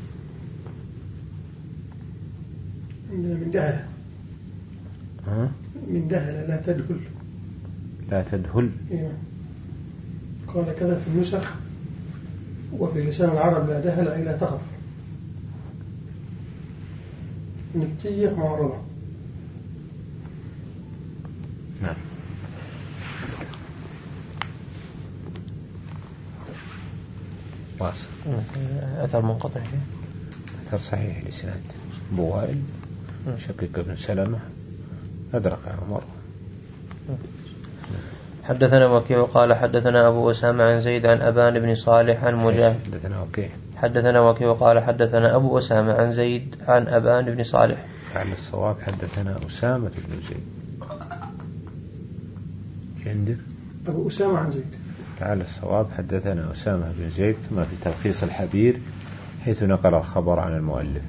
عندنا من دهلة ها؟ من دهلة لا تدخل لا تدخل إيه. قال كذا في النسخ وفي لسان العرب لا دهل أي لا تخف نكتية معرضة. نعم. واصل. أثر منقطع أثر صحيح الإسناد بوائل شقيق بن سلمة أدرك عمر. حدثنا وكيع قال حدثنا أبو أسامة عن زيد عن أبان بن صالح عن مجاهد. حدثنا وكيع حدثنا وكيع قال حدثنا أبو أسامة عن زيد عن أبان بن صالح. على الصواب حدثنا أسامة بن زيد. عندك أبو أسامة عن زيد. على الصواب حدثنا أسامة بن زيد كما في تلخيص الحبير حيث نقل الخبر عن المؤلف.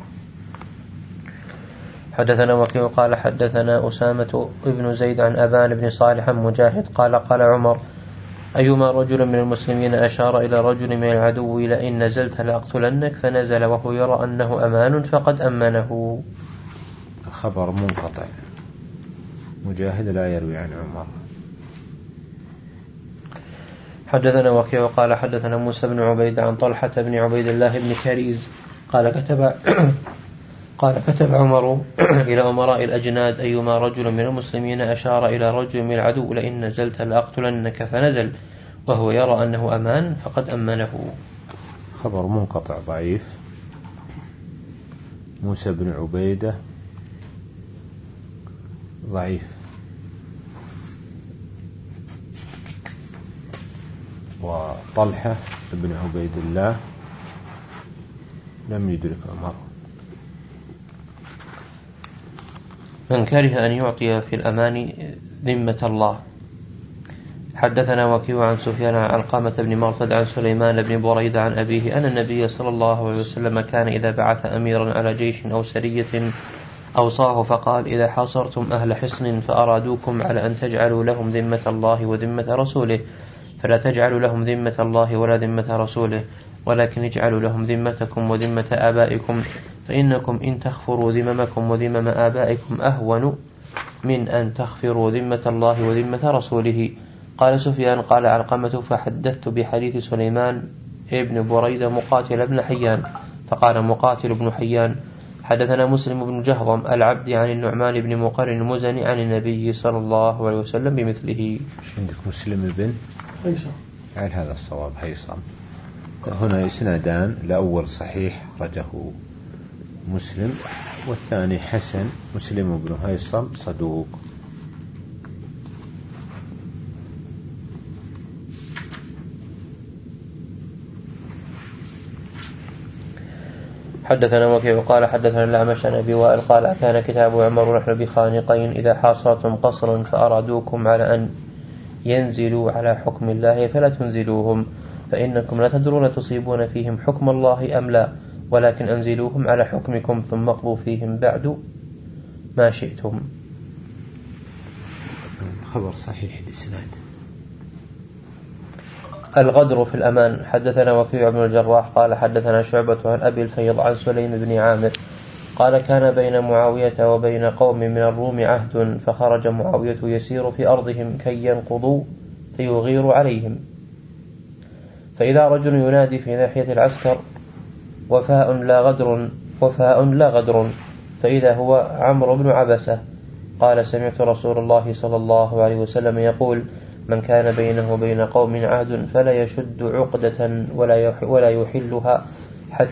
حدثنا وكيع قال حدثنا أسامة بن زيد عن أبان بن صالح مجاهد قال قال عمر أيما رجل من المسلمين أشار إلى رجل من العدو لئن نزلت لأقتلنك فنزل وهو يرى أنه أمان فقد أمنه. خبر منقطع مجاهد لا يروي عن عمر. حدثنا وكيع قال حدثنا موسى بن عبيد عن طلحة بن عبيد الله بن كريز قال كتب قال كتب عمر إلى أمراء الأجناد أيما رجل من المسلمين أشار إلى رجل من العدو لئن نزلت لأقتلنك فنزل وهو يرى أنه أمان فقد أمنه. خبر منقطع ضعيف. موسى بن عبيدة ضعيف. وطلحة بن عبيد الله لم يدرك عمر. من كره أن يعطي في الأمان ذمة الله. حدثنا وكيع عن سفيان عن علقمة بن مرثد عن سليمان بن بريدة عن أبيه أن النبي صلى الله عليه وسلم كان إذا بعث أميرا على جيش أو سرية أوصاه فقال إذا حاصرتم أهل حصن فأرادوكم على أن تجعلوا لهم ذمة الله وذمة رسوله فلا تجعلوا لهم ذمة الله ولا ذمة رسوله ولكن اجعلوا لهم ذمتكم وذمة آبائكم فإنكم إن تخفروا ذممكم وذمم آبائكم أهون من أن تخفروا ذمة الله وذمة رسوله. قال سفيان قال علقمة فحدثت بحديث سليمان ابن بريدة مقاتل بن حيان فقال مقاتل بن حيان حدثنا مسلم بن جهضم العبد عن النعمان بن مقرن المزني عن النبي صلى الله عليه وسلم بمثله. عندك مسلم بن هيثم على هذا الصواب هيثم. هنا إسنادان الأول صحيح أخرجه مسلم والثاني حسن مسلم بن هيثم صدوق. حدثنا وكيع قال حدثنا الأعمش عن أبي وائل قال كان كتاب عمر نحن بخانقين إذا حاصرتم قصرا فأرادوكم على أن ينزلوا على حكم الله فلا تنزلوهم فإنكم لا تدرون تصيبون فيهم حكم الله أم لا ولكن أنزلوهم على حكمكم ثم اقضوا فيهم بعد ما شئتم. خبر صحيح الإسناد. الغدر في الأمان. حدثنا وكيع بن الجراح قال حدثنا شعبة عن أبي الفيض عن سليم بن عامر قال كان بين معاوية وبين قوم من الروم عهد فخرج معاوية يسير في أرضهم كي ينقضوا فيغير عليهم فإذا رجل ينادي في ناحية العسكر وفاء لا غدر وفاء لا غدر فإذا هو عمرو بن عبسة قال سمعت رسول الله صلى الله عليه وسلم يقول من كان بينه وبين قوم عهد فلا يشد عقدة ولا ولا يحلها حتى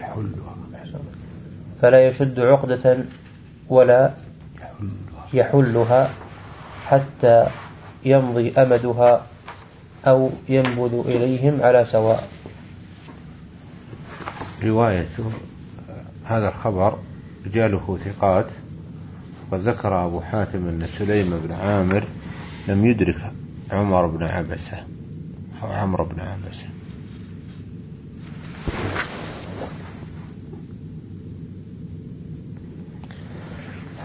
فلا يشد عقدة ولا يحلها حتى يمضي أمدها أو ينبذ إليهم على سواء. رواية هذا الخبر رجاله ثقات وذكر أبو حاتم أن سليم بن عامر لم يدرك عمر بن عبسة أو عمرو بن عبسة.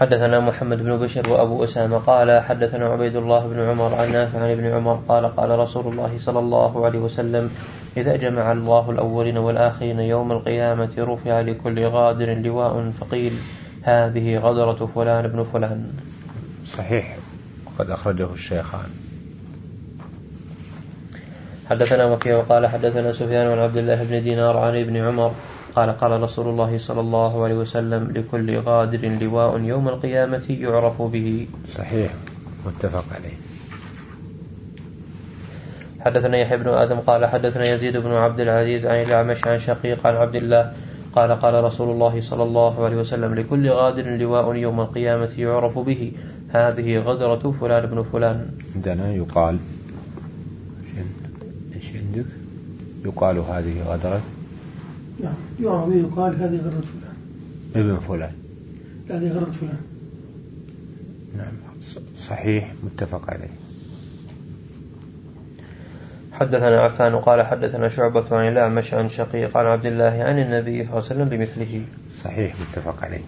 حدثنا محمد بن بشر وأبو أسامة قال حدثنا عبيد الله بن عمر عن نافع عن ابن عمر قال قال رسول الله صلى الله عليه وسلم إذا جمع الله الأولين والآخرين يوم القيامة رفع لكل غادر لواء فقيل هذه غدرة فلان بن فلان. صحيح، وقد أخرجه الشيخان. حدثنا وكيع قال حدثنا سفيان عن عبد الله بن دينار عن ابن عمر قال قال رسول الله صلى الله عليه وسلم لكل غادر لواء يوم القيامة يعرف به. صحيح، متفق عليه. حدثنا يحيى بن آدم قال حدثنا يزيد بن عبد العزيز عن الأعمش عن شقيق عن عبد الله قال قال رسول الله صلى الله عليه وسلم لكل غادر لواء يوم القيامة يعرف به هذه غدرة فلان بن فلان. عندنا يقال ايش عندك؟ يقال هذه غدرة، نعم يعرف به يقال هذه غدرة فلان ابن فلان، هذه غدرة فلان. نعم صحيح، متفق عليه. حدثنا عفان قال حدثنا شعبة عن الأعمش عن شقيق عن عبد الله عن النبي صلى الله عليه وسلم بمثله. صحيح، متفق عليه.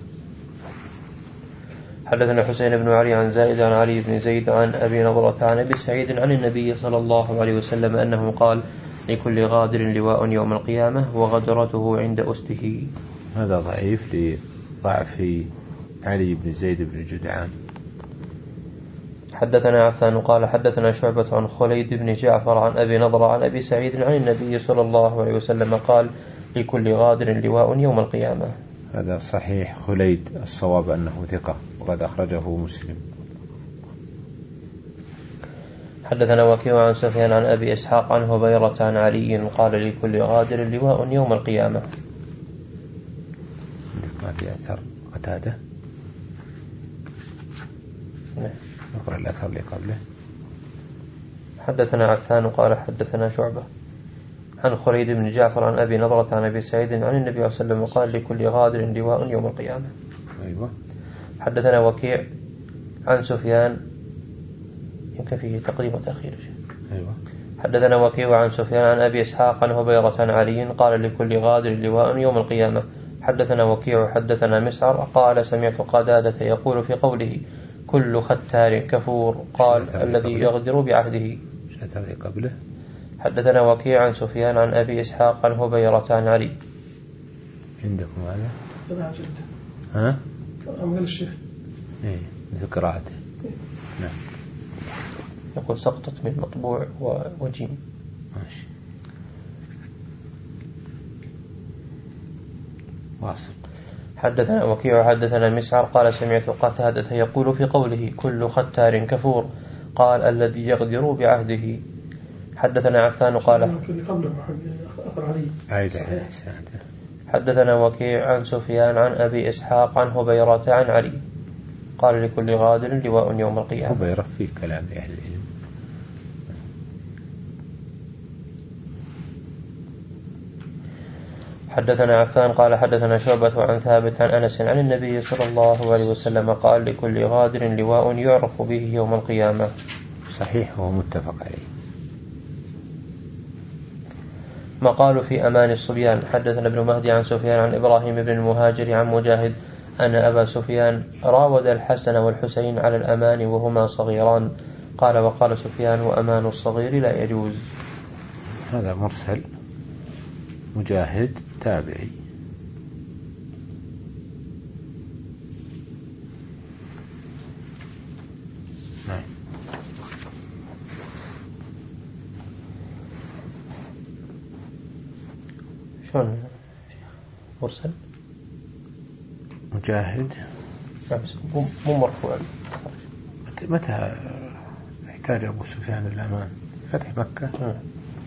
حدثنا حسين بن علي عن زائد عن علي بن زيد عن أبي نضرة عن أبي سعيد عن النبي صلى الله عليه وسلم أنه قال لكل غادر لواء يوم القيامة وغدرته عند أسته. هذا ضعيف لضعف علي بن زيد بن جدعان. حدثنا عفان قال حدثنا شعبة عن خليد بن جعفر عن أبي نضرة عن أبي سعيد عن النبي صلى الله عليه وسلم قال لكل غادر لواء يوم القيامة. هذا صحيح. خليد الصواب أنه ثقة وقد أخرجه مسلم. حدثنا وكيع عن سفيان عن أبي إسحاق عن هبيرة عن علي قال لكل غادر لواء يوم القيامة. ما في أثر قتادة؟ نقرأ الأثر اللي قبله. حدثنا عفان قال حدثنا شعبة عن خليد بن جعفر عن أبي نضرة عن أبي سعيد عن النبي صلى الله عليه وسلم قال لكل غادر لواء يوم القيامة. أيوة. حدثنا وكيع عن سفيان يمكن فيه تقديم وتأخير. أيوة. حدثنا وكيع عن سفيان عن أبي إسحاق عن هبيرة عن علي قال لكل غادر لواء يوم القيامة. حدثنا وكيع حدثنا مسعر قال سمعت قتادة يقول في قوله كل ختار كفور قال الذي يغدر بعهده. الذي قبله. حدثنا وكيع عن سفيان عن أبي إسحاق عن هبيرة عن علي. عندكم هذا؟ كذا جدا. ها؟ أمثال الشيخ. إيه مثل قراءته. نعم. يقول سقطت من مطبوع وجيم. ماشي. واصل. حدثنا وكيع حدثنا مسعر قال سمعت قتادة يقول في قوله كل ختار كفور قال الذي يغدر بعهده. حدثنا عفان قال حدثنا وكيع عن سفيان عن أبي إسحاق عن هبيرة عن علي قال لكل غادر لواء يوم القيامة. هبيرة في كلام لأهل العلم. حدثنا عفان قال حدثنا شعبة عن ثابت عن أنس عن النبي صلى الله عليه وسلم قال لكل غادر لواء يعرف به يوم القيامة. صحيح ومتفق عليه. ما قالوا في أمان الصبيان. حدثنا ابن مهدي عن سفيان عن إبراهيم بن المهاجر عن مجاهد أن أبا سفيان راود الحسن والحسين على الأمان وهما صغيران قال وقال سفيان وأمان الصغير لا يجوز. هذا مرسل. مجاهد تابعي. نعم. شلون مرسل؟ مجاهد مو مرفوع. متى يحتاج أبو سفيان الأمان؟ فتح مكة. م.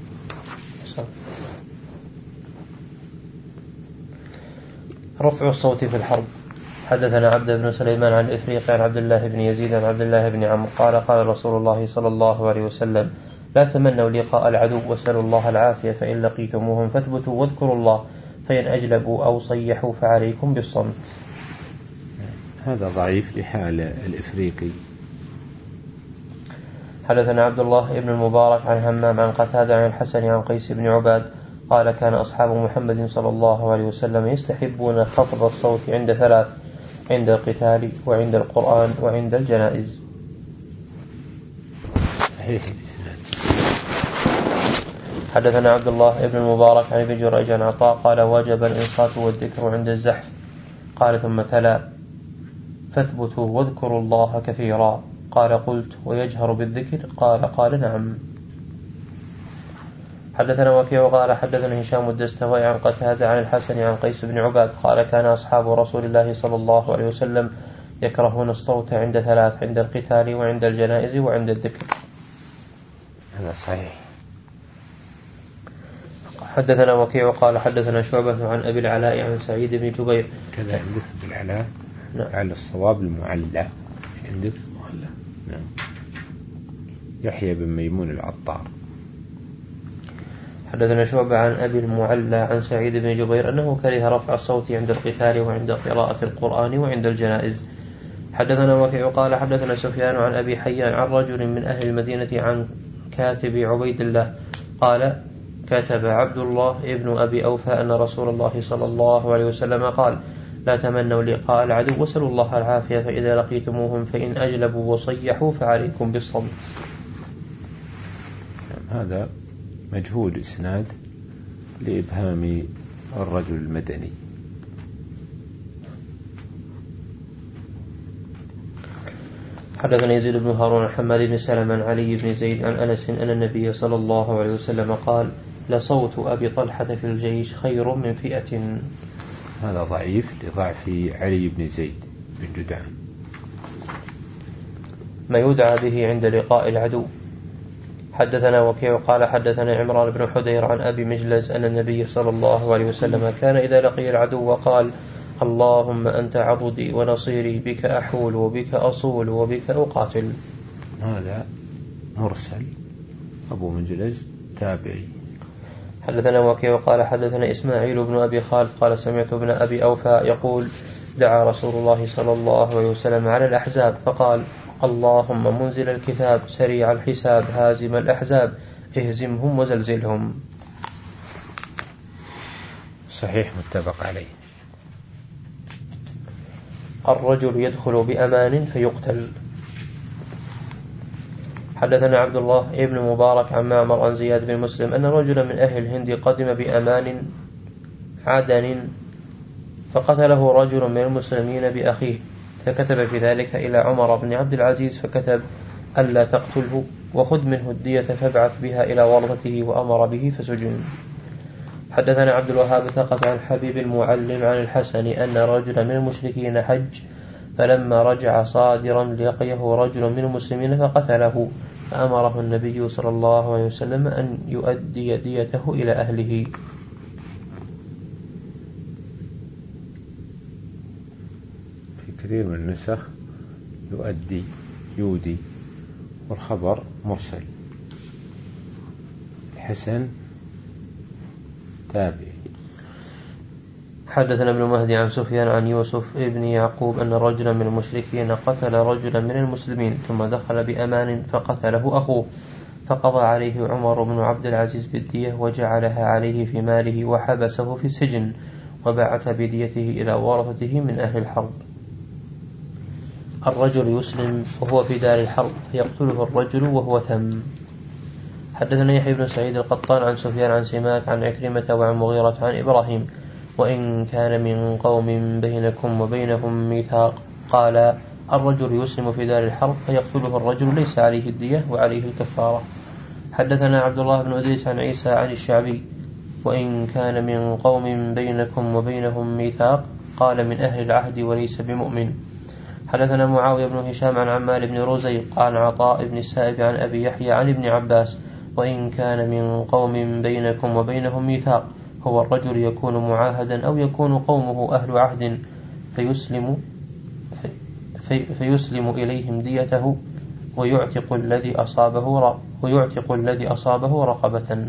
رفع الصوت في الحرب. حدثنا عبد بن سليمان عن الإفريقي عن عبد الله بن يزيد عن عبد الله بن عمرو قال قال رسول الله صلى الله عليه وسلم لا تمنوا لقاء العدو واسألوا الله العافية فإن لقيتموهم فاثبتوا واذكروا الله فإن أجلبوا أو صيحوا فعليكم بالصمت. هذا ضعيف لحال الإفريقي. حدثنا عبد الله بن المبارك عن همام عن قتادة عن الحسن عن قيس بن عباد قال كان أصحاب محمد صلى الله عليه وسلم يستحبون خفض الصوت عند ثلاث عند القتال وعند القرآن وعند الجنائز. حدثنا عبد الله بن المبارك عن ابن جريج عن عطاء قال وجب الإنصات والذكر عند الزحف. قال ثم تلا فاثبتوا واذكروا الله كثيرا. قال قلت ويجهر بالذكر؟ قال قال نعم. حدثنا وكيع قال حدثنا هشام الدستوائي عن قتادة عن الحسن عن قيس بن عباد قال كان أصحاب رسول الله صلى الله عليه وسلم يكرهون الصوت عند ثلاث: عند القتال وعند الجنائز وعند الذكر. هذا صحيح. حدثنا وكيع قال حدثنا شعبة عن أبي العلاء عن سعيد بن جبير. كذا عندك بالعلاء؟ نعم. على الصواب المعلى عندك؟ نعم. يحيى بن ميمون العطار. حدثنا شعبة عن أبي المعلى عن سعيد بن جبير أنه كره رفع الصوت عند القتال وعند قراءة القرآن وعند الجنائز. حدثنا وكيع قال حدثنا سفيان عن أبي حيان عن رجل من أهل المدينة عن كاتب عبيد الله قال كتب عبد الله ابن أبي أوفى أن رسول الله صلى الله عليه وسلم قال لا تمنوا لقاء العدو وسلوا الله العافية فإذا لقيتموهم فإن أجلبوا وصيحوا فعليكم بالصمت. هذا مجهول إسناد لإبهام الرجل المدني. حدثنا يزيد بن هارون عن حماد بن سلمة عن علي بن زيد عن أنس أن النبي صلى الله عليه وسلم قال لصوت أبي طلحة في الجيش خير من فئة. هذا ضعيف لضعف علي بن زيد بن جدعان. ما يدعى به عند لقاء العدو. حدثنا وكيع قال حدثنا عمران بن حدير عن أبي مجلس أن النبي صلى الله عليه وسلم كان إذا لقي العدو وقال اللهم أنت عضدي ونصيري بك أحول وبك أصول وبك أقاتل. هذا مرسل. أبو مجلس تابعي. حدثنا وكيع قال حدثنا إسماعيل بن أبي خالد قال سمعت ابن أبي أوفى يقول دعا رسول الله صلى الله عليه وسلم على الأحزاب فقال اللهم منزل الكتاب سريع الحساب هازم الأحزاب اهزمهم وزلزلهم. صحيح متفق عليه. الرجل يدخل بأمان فيقتل. حدثنا عبد الله ابن مبارك عن معمر عن زياد بن مسلم أن رجلا من أهل الهند قدم بأمان عدن فقتله رجل من المسلمين بأخيه فكتب في ذلك إلى عمر بن عبد العزيز فكتب ألا تقتله وخذ منه الدية فابعث بها إلى ورثته وأمر به فسجن. حدثنا عبد الوهاب ثقف عن حبيب المعلم عن الحسن أن رجلا من المشركين حج فلما رجع صادرا لقيه رجل من المسلمين فقتله فأمره النبي صلى الله عليه وسلم أن يؤدي ديته إلى أهله. في كثير من النسخ يؤدي يودي والخبر مرسل. الحسن تابعي. حدثنا ابن مهدي عن سفيان عن يوسف ابن يعقوب أن رجلا من المشركين قتل رجلا من المسلمين ثم دخل بأمان فقتله أخوه فقضى عليه عمر بن عبد العزيز بالدية وجعلها عليه في ماله وحبسه في السجن وبعث بديته إلى ورثته من أهل الحرب. الرجل يسلم وهو في دار الحرب فيقتله الرجل وهو ثم. حدثنا يحيى بن سعيد القطان عن سفيان عن سماك عن عكرمة وعن مغيرة عن إبراهيم وإن كان من قوم بينكم وبينهم ميثاق قال الرجل يسلم في دار الحرب فيقتله الرجل ليس عليه الدية وعليه الكفارة. حدثنا عبد الله بن أدريس عن عيسى عن الشعبي وإن كان من قوم بينكم وبينهم ميثاق قال من أهل العهد وليس بمؤمن. حدثنا معاوية بن هشام عن عمار بن رزيق عن عطاء بن السائب عن أبي يحيى عن ابن عباس وإن كان من قوم بينكم وبينهم ميثاق هو الرجل يكون معاهدا أو يكون قومه أهل عهد فيسلم, في فيسلم إليهم ديته ويعتق الذي أصابه ويعتق الذي أصابه رقبة.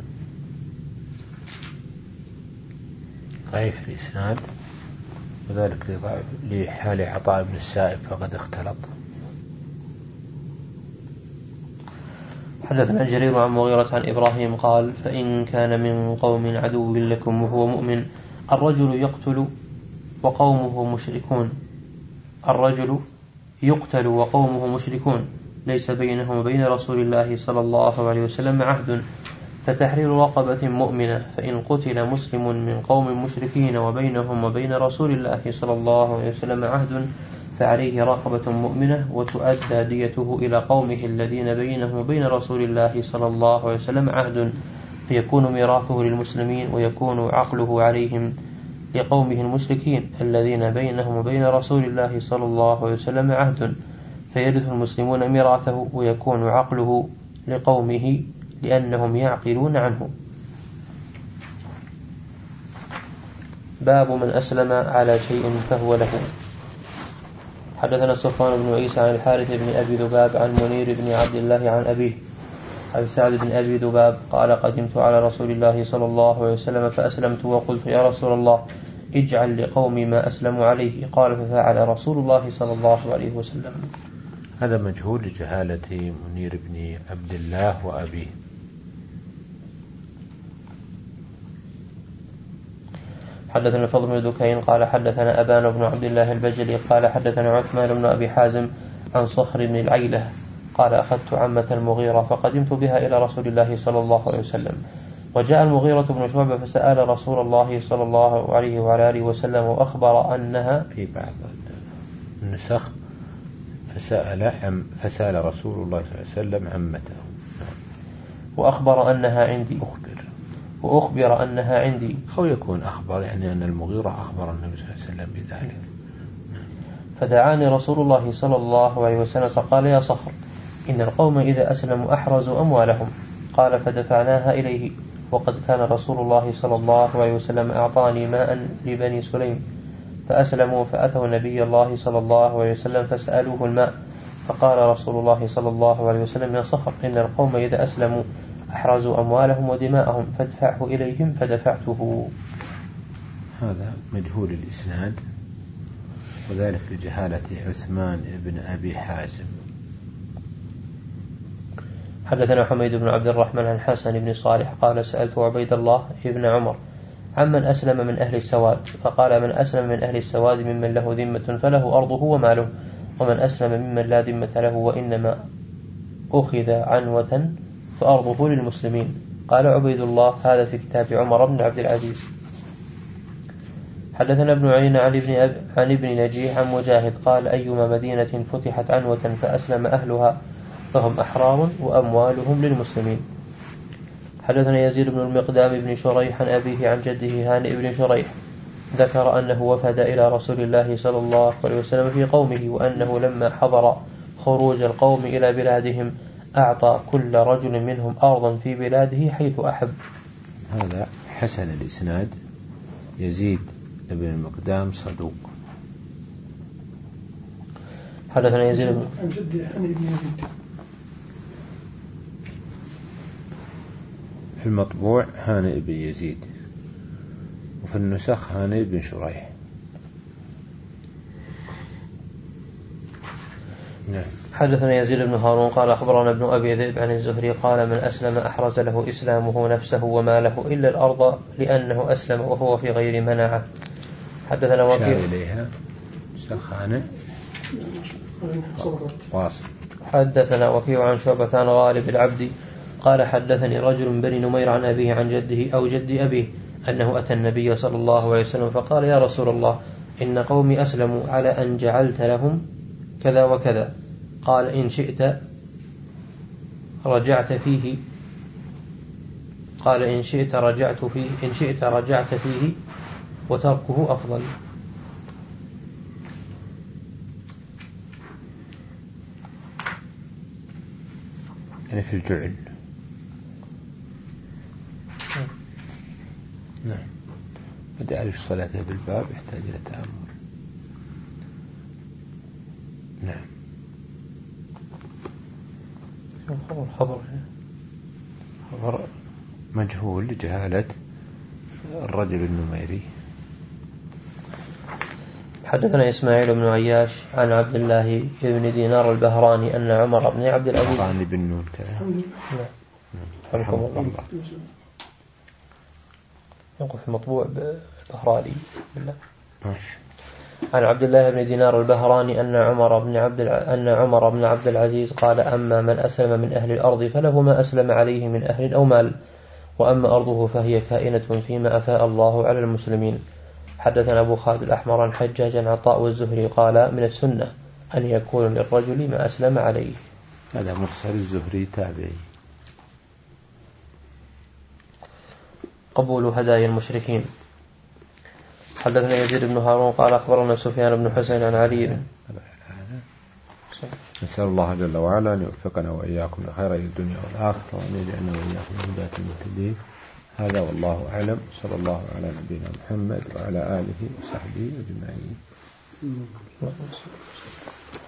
ضعيف الإسناد وذلك لحال عطاء بن السائب فقد اختلط. حدثنا جرير عن مغيرة عن إبراهيم قال فإن كان من قوم عدو لكم وهو مؤمن الرجل يقتل وقومه مشركون الرجل يقتل وقومه مشركون ليس بينهم وبين رسول الله صلى الله عليه وسلم عهد، فتحرير رقبة مؤمنة، فإن قتل مسلم من قوم مشركين وبينهم وبين رسول الله صلى الله عليه وسلم عهد فعليه رقبة مؤمنة، وتؤدى ديته إلى قومه الذين بينهم وبين رسول الله صلى الله عليه وسلم عهد، فيكون ميراثه للمسلمين ويكون عقله عليهم لقومه المشركين الذين بينهم وبين رسول الله صلى الله عليه وسلم عهد، فيرث المسلمون ميراثه ويكون عقله لقومه لأنهم يعقلون عنه. باب من أسلم على شيء فهو له. حدثنا صفوان بن عيسى عن الحارث بن أبي ذباب عن منير بن عبد الله عن أبيه عن سعد بن أبي ذباب قال قدمت على رسول الله صلى الله عليه وسلم فأسلمت وقلت يا رسول الله اجعل لقومي ما أسلموا عليه، قال ففعل رسول الله صلى الله عليه وسلم. هذا مجهول لجهالة منير بن عبد الله وأبيه. حدثنا الفضل بن دكين قال حدثنا أبان بن عبد الله البجلي قال حدثنا عثمان بن أبي حازم عن صخر بن العيلة قال أخذت عمة المغيرة فقدمت بها إلى رسول الله صلى الله عليه وسلم، وجاء المغيرة بن شعبة فسأل رسول الله صلى الله عليه وعلى آله وسلم وأخبر أنها في بعض النسخ فسأل عم فسأل رسول الله صلى الله عليه وسلم عمته وأخبر أنها عندي أخبر وأخبر أنها عندي أو يكون أخبر يعني أن المغيرة أخبر النبي صلى الله عليه وسلم بذلك. فدعاني رسول الله صلى الله عليه وسلم فقال يا صخر إن القوم إذا أسلموا أحرزوا أموالهم، قال فدفعناها إليه، وقد كان رسول الله صلى الله عليه وسلم أعطاني ماء لبني سليم فأسلموا فأتوا نبي الله صلى الله عليه وسلم فسألوه الماء، فقال رسول الله صلى الله عليه وسلم يا صخر إن القوم إذا أسلموا أحرزوا أموالهم ودماءهم فادفعه إليهم، فدفعته. هذا مجهول الإسناد وذلك لجهالة عثمان بن أبي حازم. حدثنا حميد بن عبد الرحمن عن حسن بن صالح قال سألت عبيد الله ابن عمر عمن أسلم من أهل السواد، فقال من أسلم من أهل السواد ممن له ذمة فله أرضه وماله، ومن أسلم ممن لا ذمة له وإنما أخذ عنوة فأرضه للمسلمين. قال عبيد الله هذا في كتاب عمر بن عبد العزيز. حدثنا ابن عيينة عن ابن, أب... عن ابن نجيح عن مجاهد قال أيما مدينة فتحت عنوة فأسلم أهلها فهم أحرار وأموالهم للمسلمين. حدثنا يزيد بن المقدام بن شريح عن أبيه عن جده هانئ بن شريح ذكر أنه وفد إلى رسول الله صلى الله عليه وسلم في قومه، وأنه لما حضر خروج القوم إلى بلادهم أعطى كل رجل منهم أرضا في بلاده حيث أحب. هذا حسن الإسناد. يزيد بن المقدام صدوق. حدثنا يزيد بن عن جده هانئ بن يزيد. في المطبوع هانئ بن يزيد وفي النسخ هانئ بن شريح. نعم. حدثنا يزيد بن هارون قال أخبرنا ابن أبي ذئب عن الزهري قال من أسلم أحرز له إسلامه نفسه وماله إلا الأرض لأنه أسلم وهو في غير مناعة. حدثنا وكيع إليها سخانة واصل. حدثنا وكيع عن شعبة عن غالب العبد قال حدثني رجل من بني نمير عن أبيه عن جده أو جد أبيه أنه أتى النبي صلى الله عليه وسلم فقال يا رسول الله إن قومي أسلموا على أن جعلت لهم كذا وكذا، قال إن شئت رجعت فيه قال إن شئت رجعت فيه إن شئت رجعت فيه وتركه أفضل. يعني في الجعل. نعم. بدأ أعرف صلاته بالباب يحتاج إلى تأمل. نعم. خبر خبر مجهول لجهالة الرجل النميري. حدثنا إسماعيل بن عياش عن عبد الله بن دينار البهراني أن عمر بن عبد العزيز البهراني بن نون كذا. نعم. حكم الله. ينقل في المطبوع بهراني بالله. عن عبد الله بن دينار البهراني أن عمر بن عبد أن عمر بن عبد العزيز قال: أما من أسلم من أهل الأرض فله ما أسلم عليه من أهل أو مال، وأما أرضه فهي كائنة فيما أفاء الله على المسلمين. حدثنا أبو خالد الأحمر عن حجاج عن عطاء والزهري قال: من السنة أن يكون للرجل ما أسلم عليه. هذا مرسل الزهري تابعي. قبول هدايا المشركين. حدثنا يزيد بن هارون قال: أخبرنا سفيان بن حسين عن علي. نسأل الله جل وعلا أن يوفقنا وإياكم لخير الدنيا والآخرة، وأن يجعلنا وإياكم هداة المهتدين. هذا والله أعلم. صلى الله على نبينا محمد وعلى آله وصحبه أجمعين.